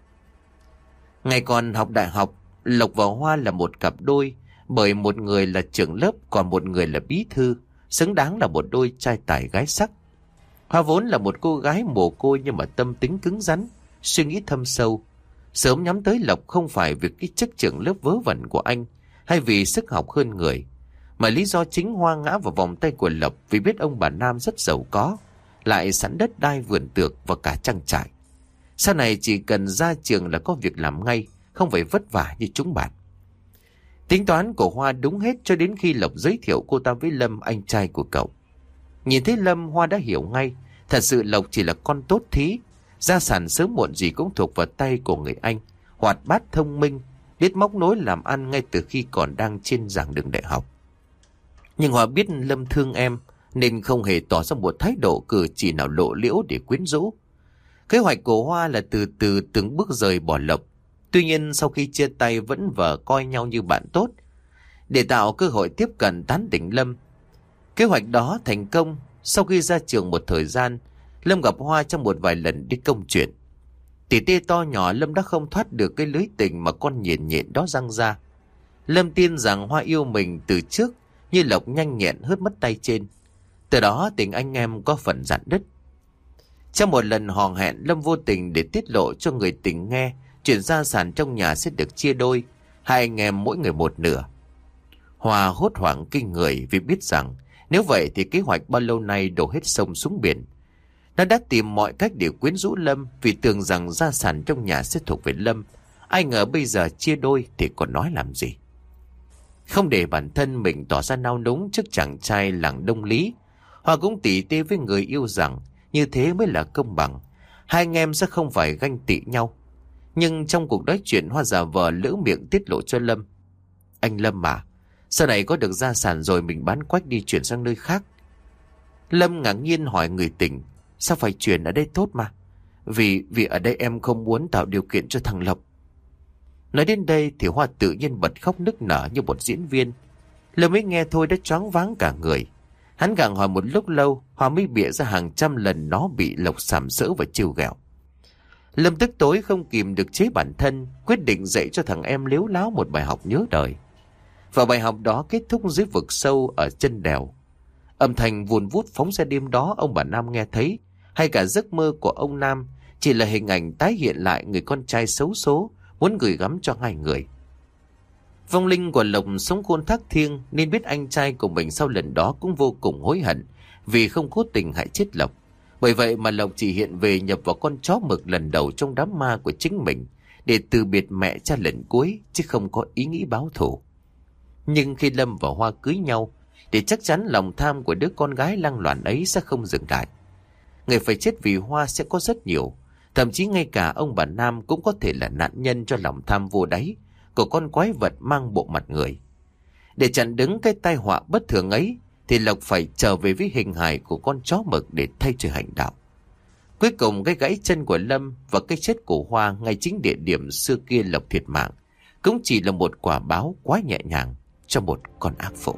Ngày còn học đại học, Lộc và Hoa là một cặp đôi, bởi một người là trưởng lớp còn một người là bí thư, xứng đáng là một đôi trai tài gái sắc. Hoa vốn là một cô gái mồ côi nhưng mà tâm tính cứng rắn, suy nghĩ thâm sâu. Sớm nhắm tới Lộc không phải vì cái chức trưởng lớp vớ vẩn của anh hay vì sức học hơn người, mà lý do chính Hoa ngã vào vòng tay của Lộc vì biết ông bà Nam rất giàu có, lại sẵn đất đai vườn tược và cả trang trại. Sau này chỉ cần ra trường là có việc làm ngay, không phải vất vả như chúng bạn. Tính toán của Hoa đúng hết cho đến khi Lộc giới thiệu cô ta với Lâm, anh trai của cậu. Nhìn thấy Lâm, Hoa đã hiểu ngay, thật sự Lộc chỉ là con tốt thí, gia sản sớm muộn gì cũng thuộc vào tay của người anh, hoạt bát thông minh, biết móc nối làm ăn ngay từ khi còn đang trên giảng đường đại học. Nhưng Hoa biết Lâm thương em nên không hề tỏ ra một thái độ cử chỉ nào lộ liễu để quyến rũ. Kế hoạch của Hoa là từ từ từng bước rời bỏ Lộc. Tuy nhiên sau khi chia tay vẫn vờ coi nhau như bạn tốt, để tạo cơ hội tiếp cận tán tỉnh Lâm. Kế hoạch đó thành công. Sau khi ra trường một thời gian, Lâm gặp Hoa trong một vài lần đi công chuyện. Tỉ tê to nhỏ Lâm đã không thoát được cái lưới tình mà con nhện nhện đó răng ra. Lâm tin rằng Hoa yêu mình từ trước, như Lộc nhanh nhẹn hớt mất tay trên. Từ đó tình anh em có phần rạn nứt. Trong một lần hò hẹn, Lâm vô tình để tiết lộ cho người tình nghe chuyện gia sản trong nhà sẽ được chia đôi, hai anh em mỗi người một nửa. Hoa hốt hoảng kinh người vì biết rằng nếu vậy thì kế hoạch bao lâu nay đổ hết sông xuống biển. Nó đã tìm mọi cách để quyến rũ Lâm vì tưởng rằng gia sản trong nhà sẽ thuộc về Lâm. Ai ngờ bây giờ chia đôi thì còn nói làm gì. Không để bản thân mình tỏ ra nao núng trước chàng trai làng Đông Lý, Hoa cũng tỉ tê với người yêu rằng như thế mới là công bằng. Hai anh em sẽ không phải ganh tị nhau. Nhưng trong cuộc nói chuyện, Hoa giả vờ lỡ miệng tiết lộ cho Lâm. Anh Lâm à, sau này có được gia sản rồi mình bán quách đi chuyển sang nơi khác. Lâm ngạc nhiên hỏi người tình. Sao phải chuyển ở đây tốt mà? Vì ở đây em không muốn tạo điều kiện cho thằng Lộc. Nói đến đây thì Hoa tự nhiên bật khóc nức nở như một diễn viên. Lâm mới nghe thôi đã choáng váng cả người. Hắn gặng hỏi một lúc lâu, Hoa mới bịa ra hàng trăm lần nó bị Lộc sàm sỡ và trêu ghẹo. Lâm tức tối không kìm được chế bản thân, quyết định dạy cho thằng em lếu láo một bài học nhớ đời. Và bài học đó kết thúc dưới vực sâu ở chân đèo. Âm thanh vùn vút phóng ra đêm đó ông bà Nam nghe thấy, hay cả giấc mơ của ông Nam chỉ là hình ảnh tái hiện lại người con trai xấu số muốn gửi gắm cho hai người. Vong linh của Lộc sống khôn thác thiêng nên biết anh trai của mình sau lần đó cũng vô cùng hối hận vì không cố tình hại chết Lộc. Bởi vậy mà Lộc chỉ hiện về nhập vào con chó mực lần đầu trong đám ma của chính mình để từ biệt mẹ cha lần cuối, chứ không có ý nghĩ báo thù. Nhưng khi Lâm và Hoa cưới nhau thì chắc chắn lòng tham của đứa con gái lăng loàn ấy sẽ không dừng lại. Người phải chết vì Hoa sẽ có rất nhiều, thậm chí ngay cả ông bà Nam cũng có thể là nạn nhân cho lòng tham vô đáy của con quái vật mang bộ mặt người. Để chặn đứng cái tai họa bất thường ấy thì Lộc phải trở về với hình hài của con chó mực để thay trời hành đạo. Cuối cùng cái gãy chân của Lâm và cái chết của Hoa ngay chính địa điểm xưa kia Lộc thiệt mạng cũng chỉ là một quả báo quá nhẹ nhàng cho một con ác phụ.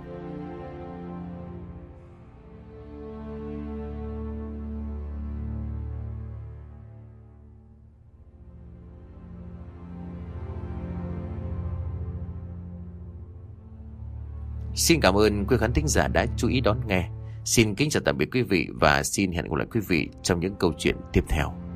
Xin cảm ơn quý khán thính giả đã chú ý đón nghe. Xin kính chào tạm biệt quý vị và xin hẹn gặp lại quý vị trong những câu chuyện tiếp theo.